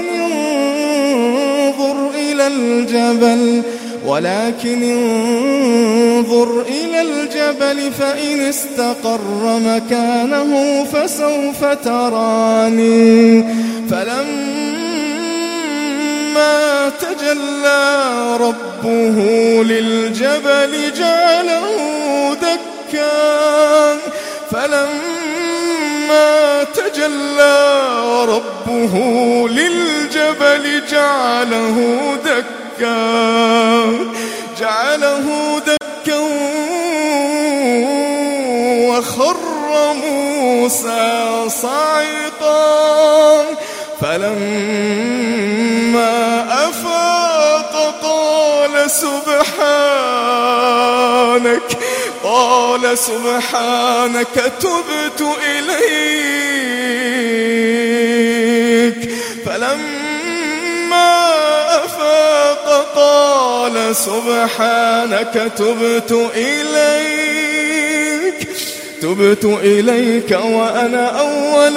انظر إلى الجبل ولكن انظر إلى الجبل فإن استقر مكانه فسوف تراني فلما تجلى ربه للجبل جعله دكا فلما تجلى ربه للجبل جعله دكا جعله دكا وخر موسى صعقا فلما أفاق قال سبحانك قال سبحانك تبت إليك فلما أفاق قال سبحانك تبت إليك تبت إليك وأنا أول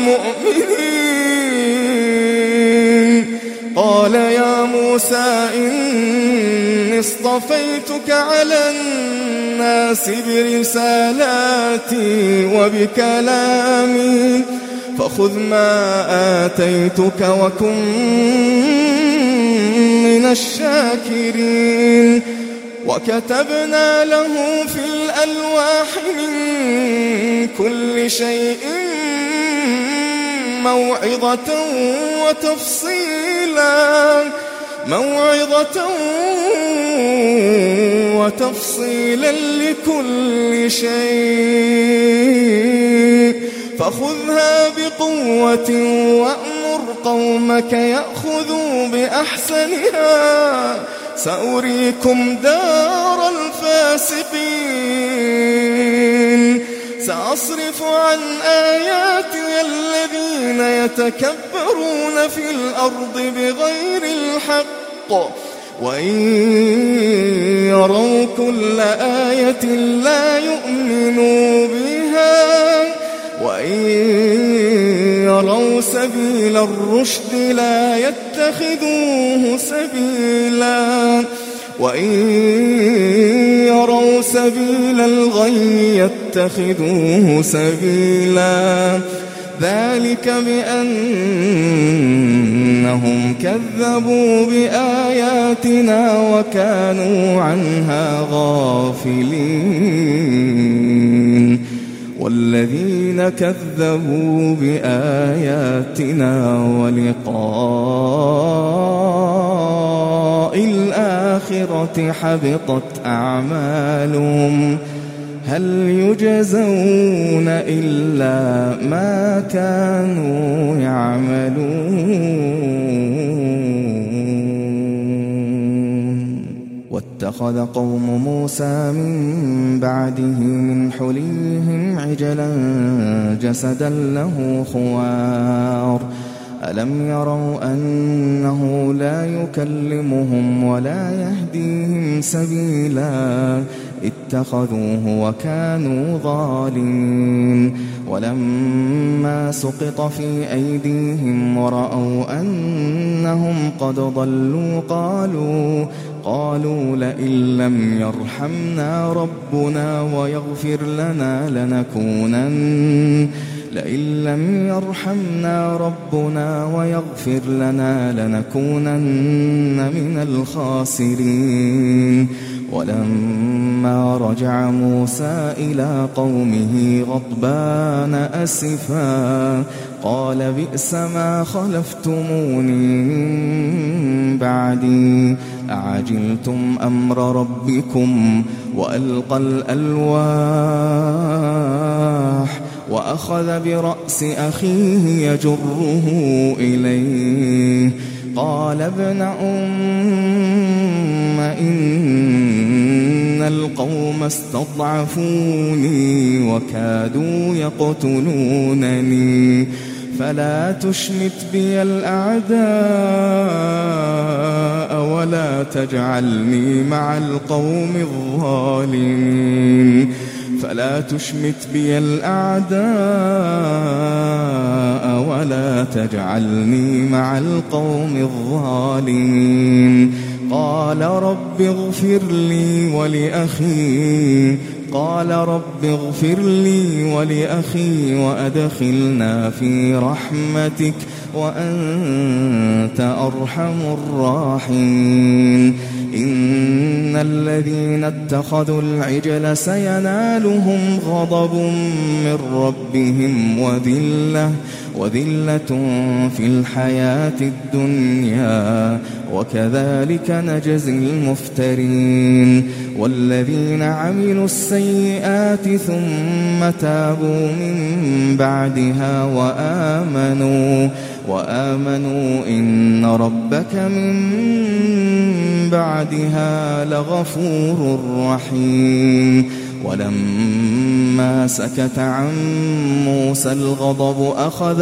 المؤمنين قال يا موسى إني اصطفيتك على الناس برسالاتي وبكلامي فخذ ما آتيتك وكن من الشاكرين وكتبنا له في الألواح من كل شيء موعظة وتفصيلا موعظة وتفصيلا لكل شيء فخذها بقوة وأمر قومك يأخذوا بأحسنها سأريكم دار الفاسقين سأصرف عن آياتي الذين يتكبرون في الأرض بغير الحق وإن يروا كل آية لا يؤمنوا بها وإن يروا سبيل الرشد لا يتخذوه سبيلا وإن يروا سبيل الغي يتخذوه سبيلا ذلك بأنهم كذبوا بآياتنا وكانوا عنها غافلين والذين كذبوا بآياتنا ولقاء الآخرة حبطت أعمالهم هل يجزون إلا ما كانوا يعملون واتخذ قوم موسى من بعده من حليهم عجلا جسدا له خوار ألم يروا أنه لا يكلمهم ولا يهديهم سبيلا اتخذوه وكانوا ظالمين ولما سقط في أيديهم ورأوا أنهم قد ضلوا قالوا قالوا لئن لم يرحمنا ربنا ويغفر لنا لنكونن لئن لم يرحمنا ربنا ويغفر لنا لنكونن من الخاسرين ولما رجع موسى إلى قومه غضبان أسفا قال بئس ما خلفتموني من بعدي أعجلتم أمر ربكم وألقى الألواح وأخذ برأس أخيه يجره إليه قال ابن أم إن القوم استضعفوني وكادوا يقتلونني فلا تشمت بي الأعداء ولا تجعلني مع القوم الظالمين فلا تشمت بي الأعداء ولا تجعلني مع القوم الظالمين قال رب اغفر لي ولأخي قال رب اغفر لي ولأخي وأدخلنا في رحمتك وأنت أرحم الراحمين إن الذين اتخذوا العجل سينالهم غضب من ربهم وذلة وذلة في الحياة الدنيا وكذلك نجزي المفترين والذين عملوا السيئات ثم تابوا من بعدها وآمنوا وآمنوا إن ربك من بعدها لغفور رحيم ولما سكت عن موسى الغضب أخذ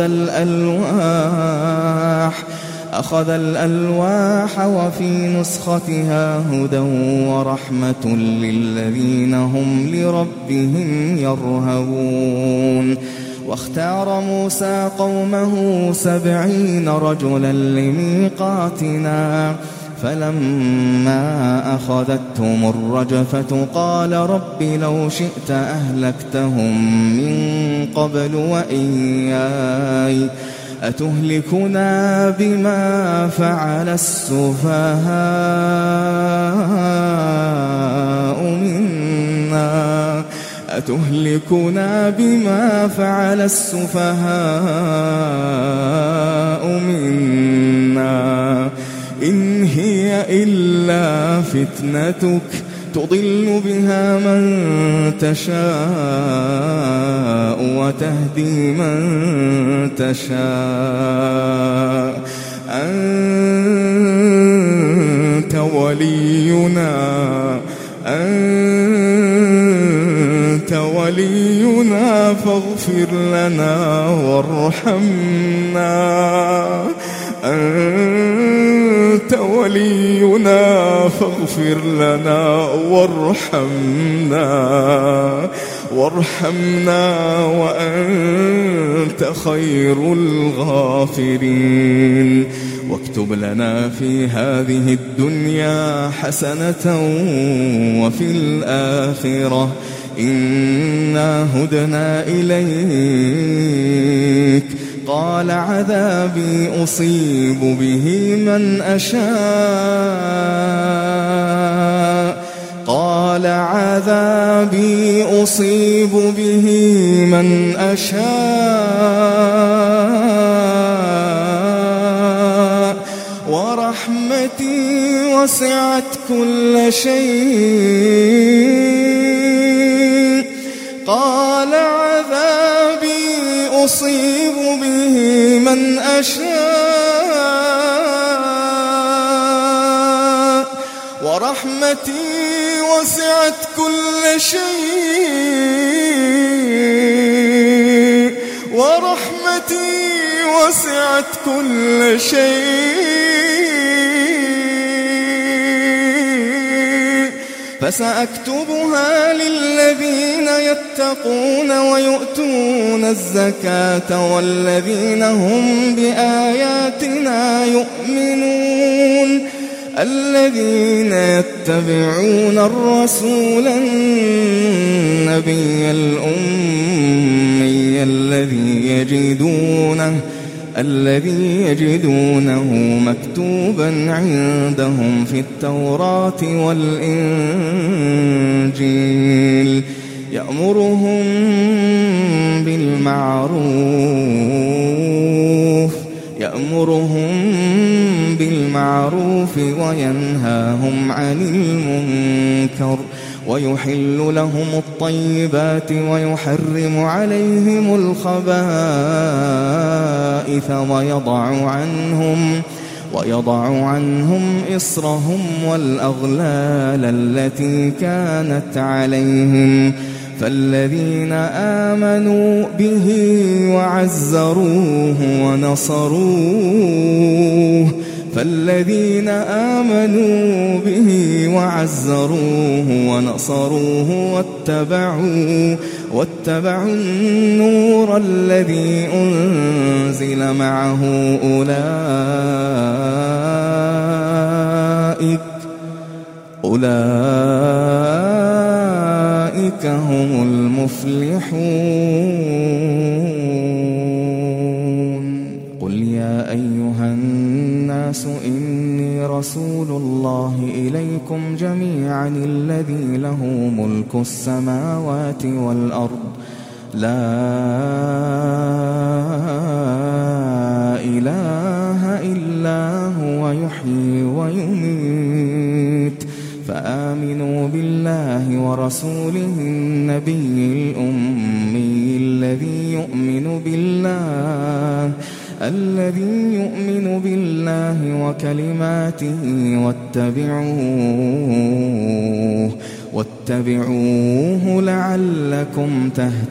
الألواح أخذ الألواح وفي نسختها هدى ورحمة للذين هم لربهم يرهبون واختار موسى قومه سبعين رجلا لميقاتنا فلما أخذتهم الرجفة قال رب لو شئت أهلكتهم من قبل وإياي أتهلكنا بما فعل السفهاء منا أتهلكنا بما فعل السفهاء منا إن هي إلا فتنتك تضل بها من تشاء وتهدي من تشاء أنت ولينا أنت ولينا فاغفر لنا وارحمنا أنت ولينا فاغفر لنا وارحمنا وارحمنا وأنت خير الغافرين واكتب لنا في هذه الدنيا حسنة وفي الآخرة إنا هدنا إليك. قال عذابي أصيب به من أشاء قال عذابي أصيب به من أشاء ورحمتي وسعت كل شيء. قال عذابي أصيب به من أشاء ورحمتي وسعت كل شيء ورحمتي وسعت كل شيء فسأكتبها للذين يتقون ويؤتون الزكاة والذين هم بآياتنا يؤمنون. الذين يتبعون الرسول النبي الأمي الذي يجدونه الذي يجدونه مكتوبا عندهم في التوراة والإنجيل يأمرهم بالمعروف يأمرهم بالمعروف وينهاهم عن المنكر ويحل لهم الطيبات ويحرم عليهم الخبائث ويضع عنهم ويضع عنهم إصرهم والأغلال التي كانت عليهم. فالذين آمنوا به وعزروه ونصروه فالذين آمنوا به وعزروه ونصروه واتبعوا واتبعوا النور الذي أنزل معه أولئك أولئك هم المفلحون. قل يا أيها الناس إني رسول الله إليكم جميعا الذي له ملك السماوات والأرض لا إله إلا هو يحيي ويميت فآمنوا بالله ورسوله النبي الأمي الذي يؤمن بالله الذي يؤمن بالله وكلماته واتبعوه واتبعوه لعلكم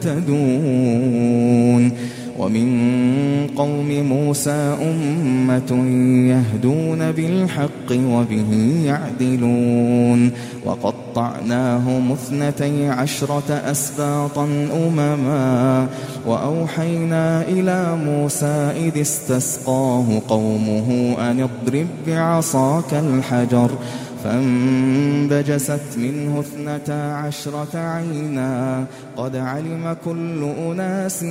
تهتدون. ومن قوم موسى أمة يهدون بالحق وبه يعدلون وقطعناهم اثنتي عشرة أسباطا أمما وأوحينا إلى موسى إذ استسقاه قومه أن اضرب بعصاك الحجر فانبجست منه اثنتا عشرة عينا قد علم كل أناس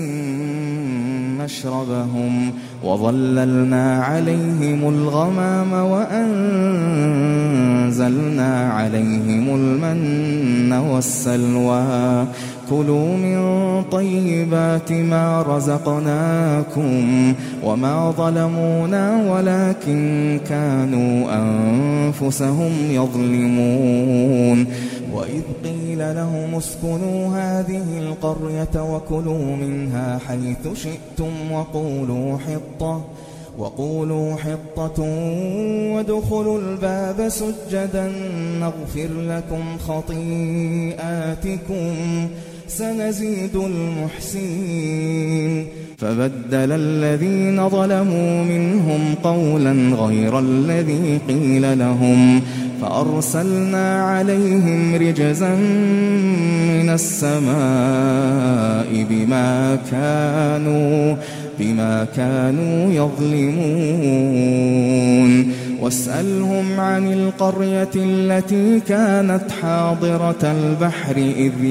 مشربهم وظللنا عليهم الغمام وأنزلنا عليهم المن والسلوى كلوا من طيبات ما رزقناكم وما ظلمونا ولكن كانوا أنفسهم يظلمون. وإذ قيل لهم اسكنوا هذه القرية وكلوا منها حيث شئتم وقولوا حطة وقولوا حطة وادخلوا الباب سجدا نغفر لكم خطيئاتكم سنزيد المحسنين. فبدل الذين ظلموا منهم قولا غير الذي قيل لهم فأرسلنا عليهم رجزا من السماء بما كانوا بما كانوا يظلمون واسألهم عن القرية التي كانت حاضرة البحر إذ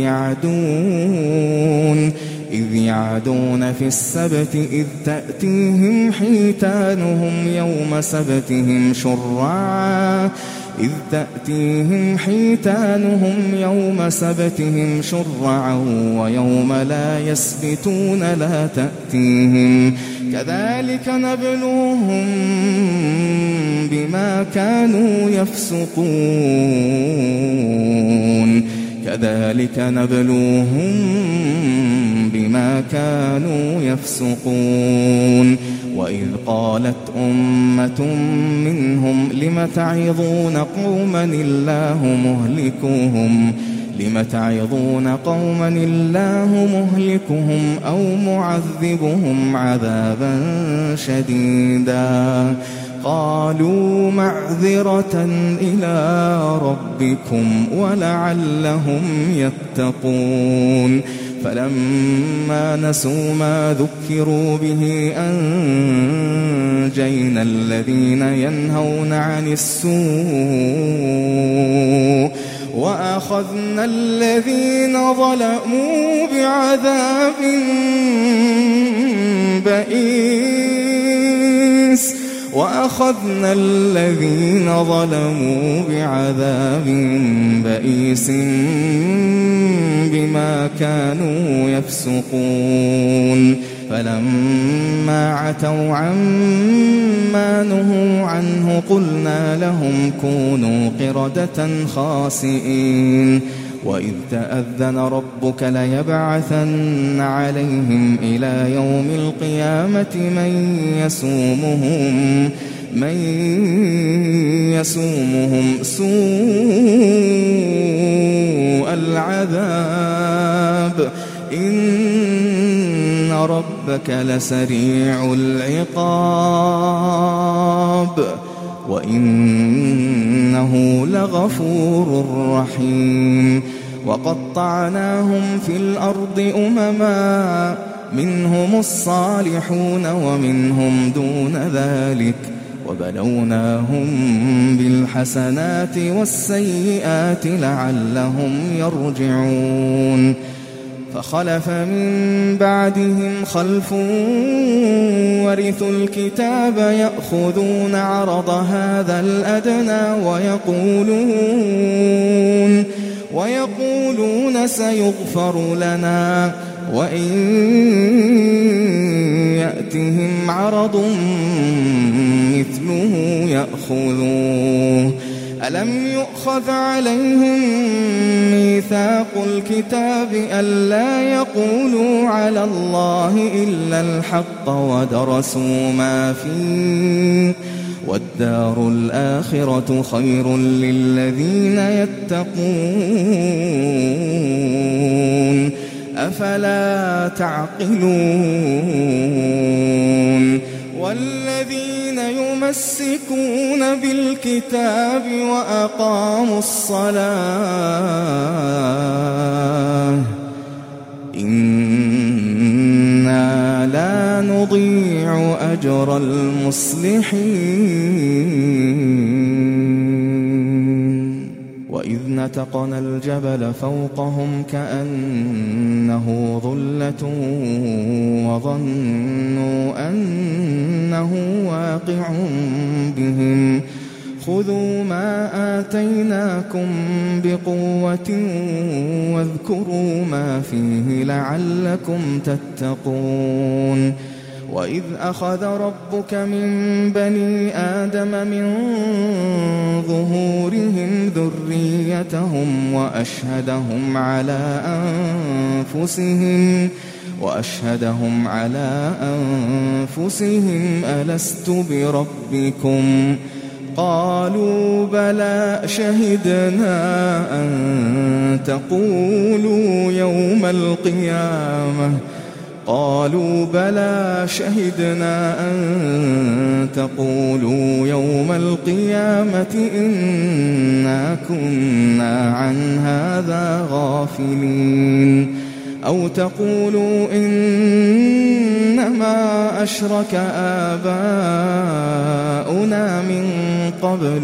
يعدون إذ يعدون في السبت إذ تأتيهم حيتانهم يوم سبتهم شرعا إذ تأتيهم حيتانهم يوم سبتهم شرعا ويوم لا يسبتون لا تأتيهم كذلك نبلوهم بما كانوا يفسقون كذلك نبلوهم بما كانوا يفسقون وإذ قالت أمة منهم لم تعظون قوما الله مهلكوهم لم تعظون قوما الله مهلكهم أو معذبهم عذابا شديدا قالوا معذرة إلى ربكم ولعلهم يتقون فلما نسوا ما ذكروا به أنجينا الذين ينهون عن السوء وأخذنا الذين ظلموا بعذاب بئيس وأخذنا الذين ظلموا بعذاب بئيس بما كانوا يفسقون فلما عتوا عما نهوا عنه قلنا لهم كونوا قردة خاسئين وإذ تأذن ربك ليبعثن عليهم إلى يوم القيامة من يسومهم من يسومهم سوء العذاب إن ربك لسريع العقاب وإنه لغفور رحيم وقطعناهم في الأرض أمما منهم الصالحون ومنهم دون ذلك وبلوناهم بالحسنات والسيئات لعلهم يرجعون فخلف من بعدهم خلف ورثوا الكتاب يأخذون عرض هذا الأدنى ويقولون ويقولون سيغفر لنا وإن يأتهم عرض مثله يأخذوه ألم يؤخذ عليهم ميثاق الكتاب ألا يقولوا على الله إلا الحق ودرسوا ما فيه والدار الآخرة خير للذين يتقون أفلا تعقلون والذين يمسكون بالكتاب وأقاموا الصلاة إنا لا نضيع أجر المصلحين وإذ نتقنا الجبل فوقهم كأنه ظلة وظنوا أنه واقع بهم خذوا ما آتيناكم بقوة واذكروا ما فيه لعلكم تتقون وإذ أخذ ربك من بني آدم من ظهورهم ذريتهم وأشهدهم على أنفسهم وأشهدهم على أنفسهم ألست بربكم قالوا بلى شهدنا أن تقولوا يوم القيامة قالوا بلى شهدنا أن تقولوا يوم القيامة إنا كنا عن هذا غافلين أو تقولوا إنما أشرك آباؤنا من قبل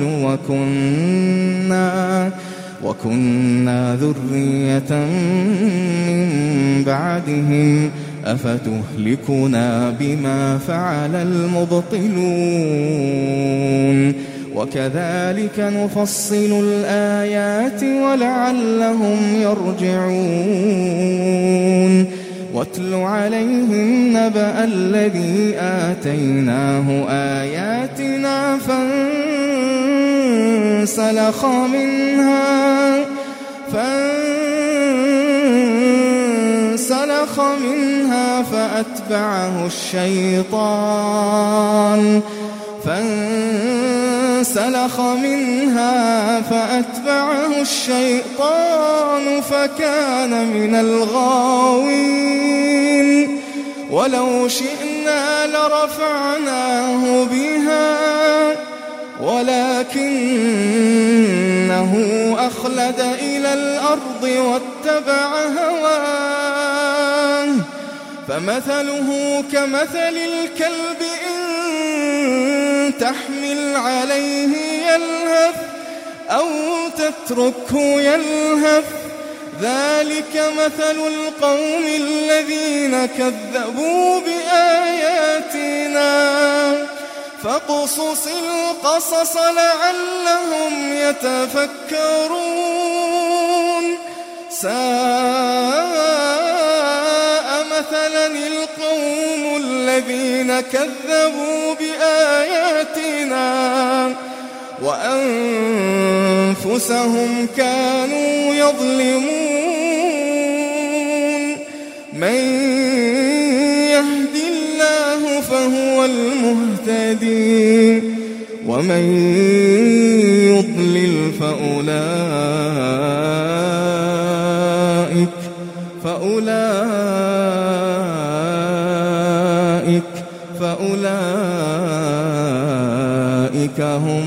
وكنا وكنا ذرية من بعدهم أفتهلكنا بما فعل المبطلون وكذلك نفصل الآيات ولعلهم يرجعون واتل عليهم نبأ الذي آتيناه آياتنا فانسلخ منها فانسلخ منها فأتبعه الشيطان فانسلخ منها فأتبعه الشيطان فكان من الغاوين ولو شئنا لرفعناه بها ولكنه أخلد إلى الأرض واتبع هواه فمثله كمثل الكلب إن تحمل عليه يلهث أو تتركه يلهث ذلك مثل القوم الذين كذبوا بآياتنا فاقصص القصص لعلهم يتفكرون ساء مثلا القوم الذين كذبوا بآياتنا وأنفسهم كانوا يظلمون من يهد الله فهو المهتدي ومن يضلل فأولئك فأولئك فأولئك هم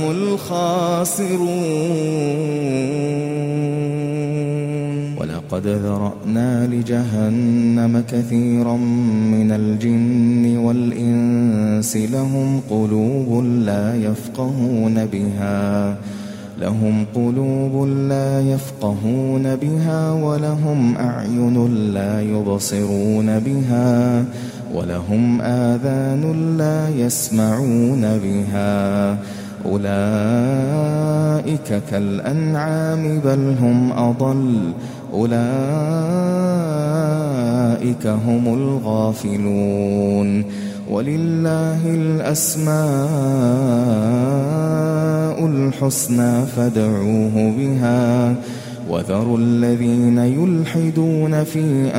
الخاسرون ولقد ذرأنا لجهنم كثيرا من الجن والإنس لهم قلوب لا يفقهون بها لهم قلوب لا يفقهون بها ولهم أعين لا يبصرون بها ولهم آذان لا يسمعون بها أولئك كالأنعام بل هم أضل أولئك هم الغافلون ولله الأسماء الحسنى فادعوه بها وذروا الذين يلحدون في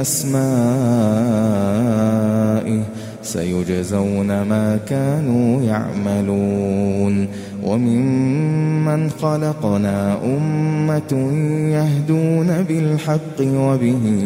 أسمائه سيجزون ما كانوا يعملون وممن خلقنا أمة يهدون بالحق وبه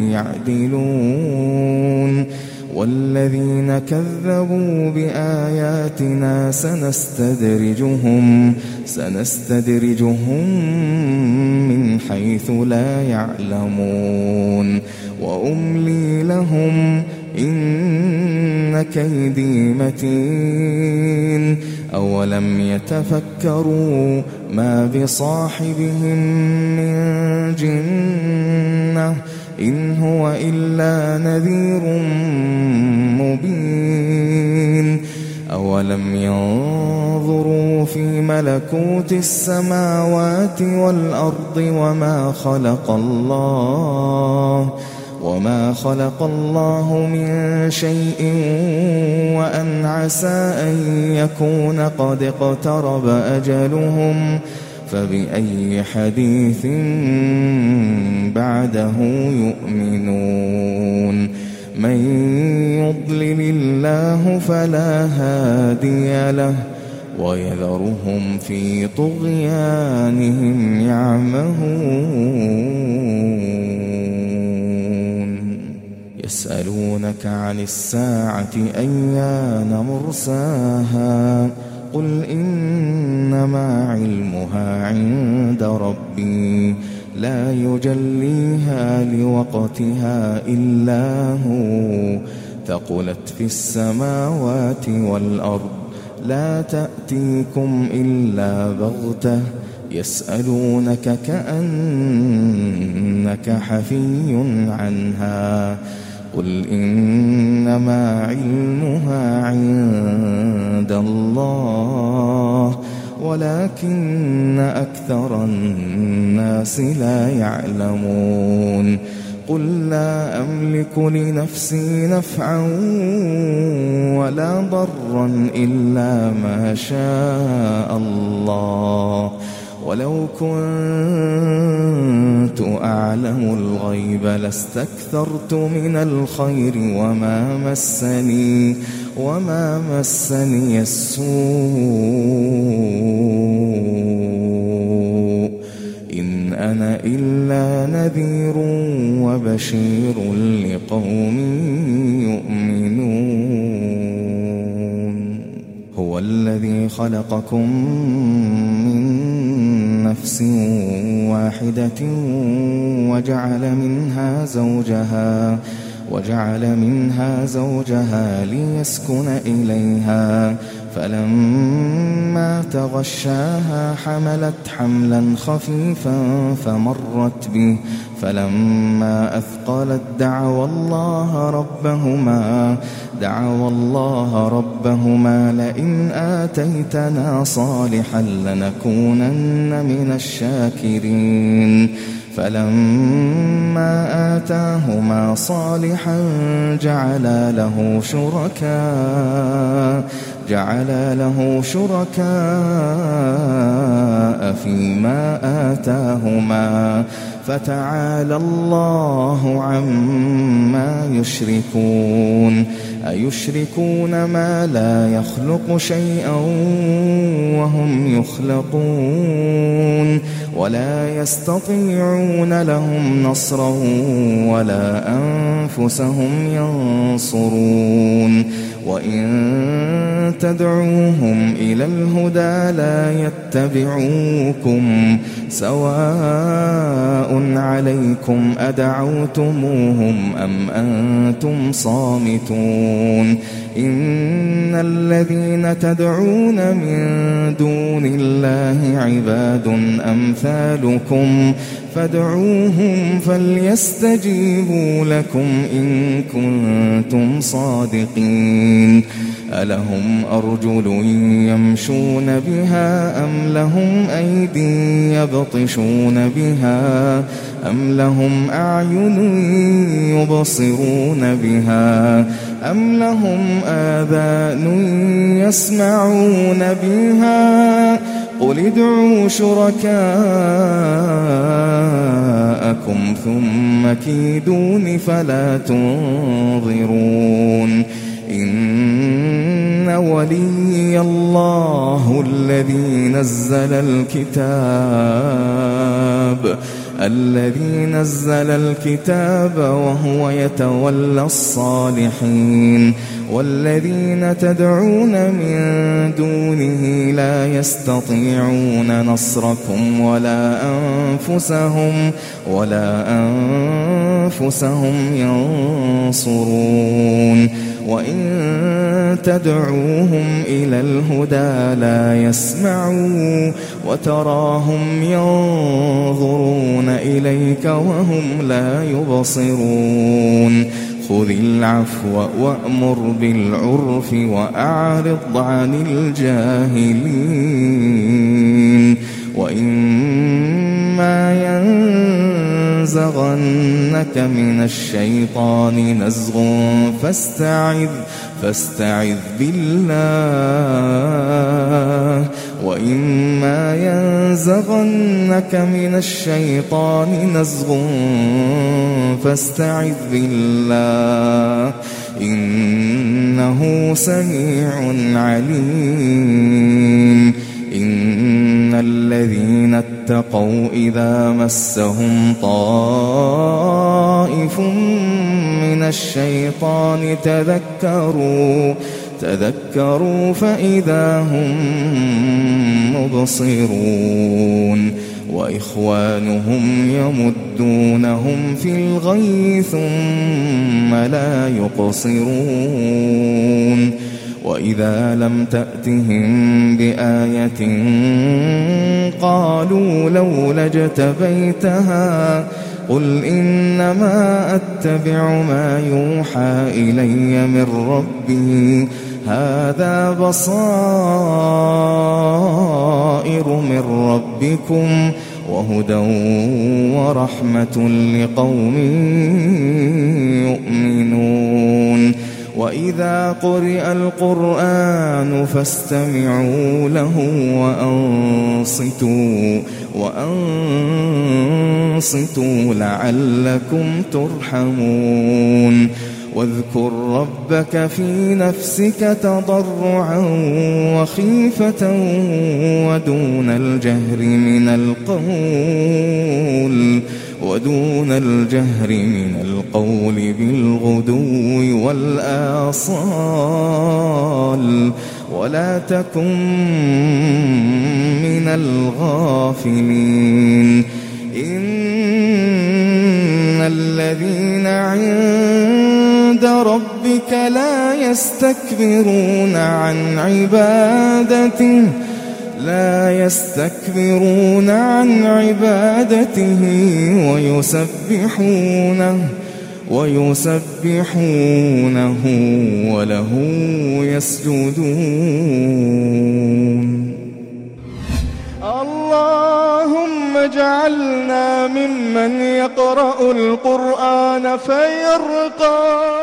يعدلون والذين كذبوا بآياتنا سنستدرجهم سنستدرجهم من حيث لا يعلمون وأملي لهم إن كيدي متين أولم يتفكروا ما بصاحبهم من جنة إن هو إلا نذير مبين أولم ينظروا في ملكوت السماوات والأرض وما خلق الله وما خلق الله من شيء وأن عسى أن يكون قد اقترب أجلهم فبأي حديث بعده يؤمنون من يضلل الله فلا هادي له ويذرهم في طغيانهم يعمهون يسألونك عن الساعة أيان مرساها قل إنما علمها عند ربي لا يجليها لوقتها إلا هو ثقلت في السماوات والأرض لا تأتيكم إلا بغتة يسألونك كأنك حفي عنها قل إنما علمها عند الله ولكن أكثر الناس لا يعلمون قل لا أملك لنفسي نفعا ولا ضرا إلا ما شاء الله ولو كنت أعلم الغيب لاستكثرت من الخير وما مسني وما مسني السوء إن أنا إلا نذير وبشير لقوم يؤمنون هو الذي خلقكم من نفس واحدة وجعل منها زوجها وجعل منها زوجها ليسكن إليها فلما تغشاها حملت حملا خفيفا فمرت به فلما أثقلت دعوا الله ربهما دعوا الله ربهما لئن آتيتنا صالحا لنكونن من الشاكرين فلما آتاهما صالحا جعلا له شركاء جعلا له شركاء فيما آتاهما فتعالى الله عما يشركون أيشركون ما لا يخلق شيئا وهم يخلقون ولا يستطيعون لهم نصرا ولا أنفسهم ينصرون وإن تدعوهم إلى الهدى لا يتبعوكم سواء عليكم أدعوتموهم أم أنتم صامتون إن الذين تدعون من دون الله عباد أمثالكم فادعوهم فليستجيبوا لكم إن كنتم صادقين ألهم أرجل يمشون بها أم لهم أيدي يبطشون بها أم لهم أعين يبصرون بها أم لهم آذان يسمعون بها قل ادعوا شركاءكم ثم كيدون فلا تنظرون إن ولي الله الذي نزل الكتاب الذي نزل الكتاب وهو يتولى الصالحين والذين تدعون من دونه لا يستطيعون نصركم ولا أنفسهم ولا أنفسهم ينصرون وإن تدعوهم إلى الهدى لا يسمعوا وتراهم ينظرون إليك وهم لا يبصرون خذ العفو وأمر بالعرف وأعرض عن الجاهلين وإما ينزغنك من الشيطان نزغ فاستعذ فاستعذ بالله وإما ينزغنك من الشيطان نزغ فاستعذ بالله إنه سميع عليم إن الذين اتقوا إذا مسهم طائف من الشيطان تذكروا تذكروا فإذا هم مبصرون وإخوانهم يمدونهم في الغي ثم لا يقصرون وإذا لم تأتهم بآية قالوا لولا اجتبيتها قل إنما أتبع ما يوحى إلي من ربي هذا بصائر من ربكم وهدى ورحمة لقوم يؤمنون وإذا قرئ القرآن فاستمعوا له وأنصتوا وأنصتوا لعلكم ترحمون واذكر ربك في نفسك تضرعا وخيفة ودون الجهر من القول ودون الجهر من القول بالغدو والآصال ولا تكن من الغافلين إن الذين عند ربك لا يستكبرون عن عبادته لا يستكبرون عن عبادته ويسبحونه ويسبحونه وله يسجدون. اللهم اجعلنا ممن يقرأ القرآن فيرقى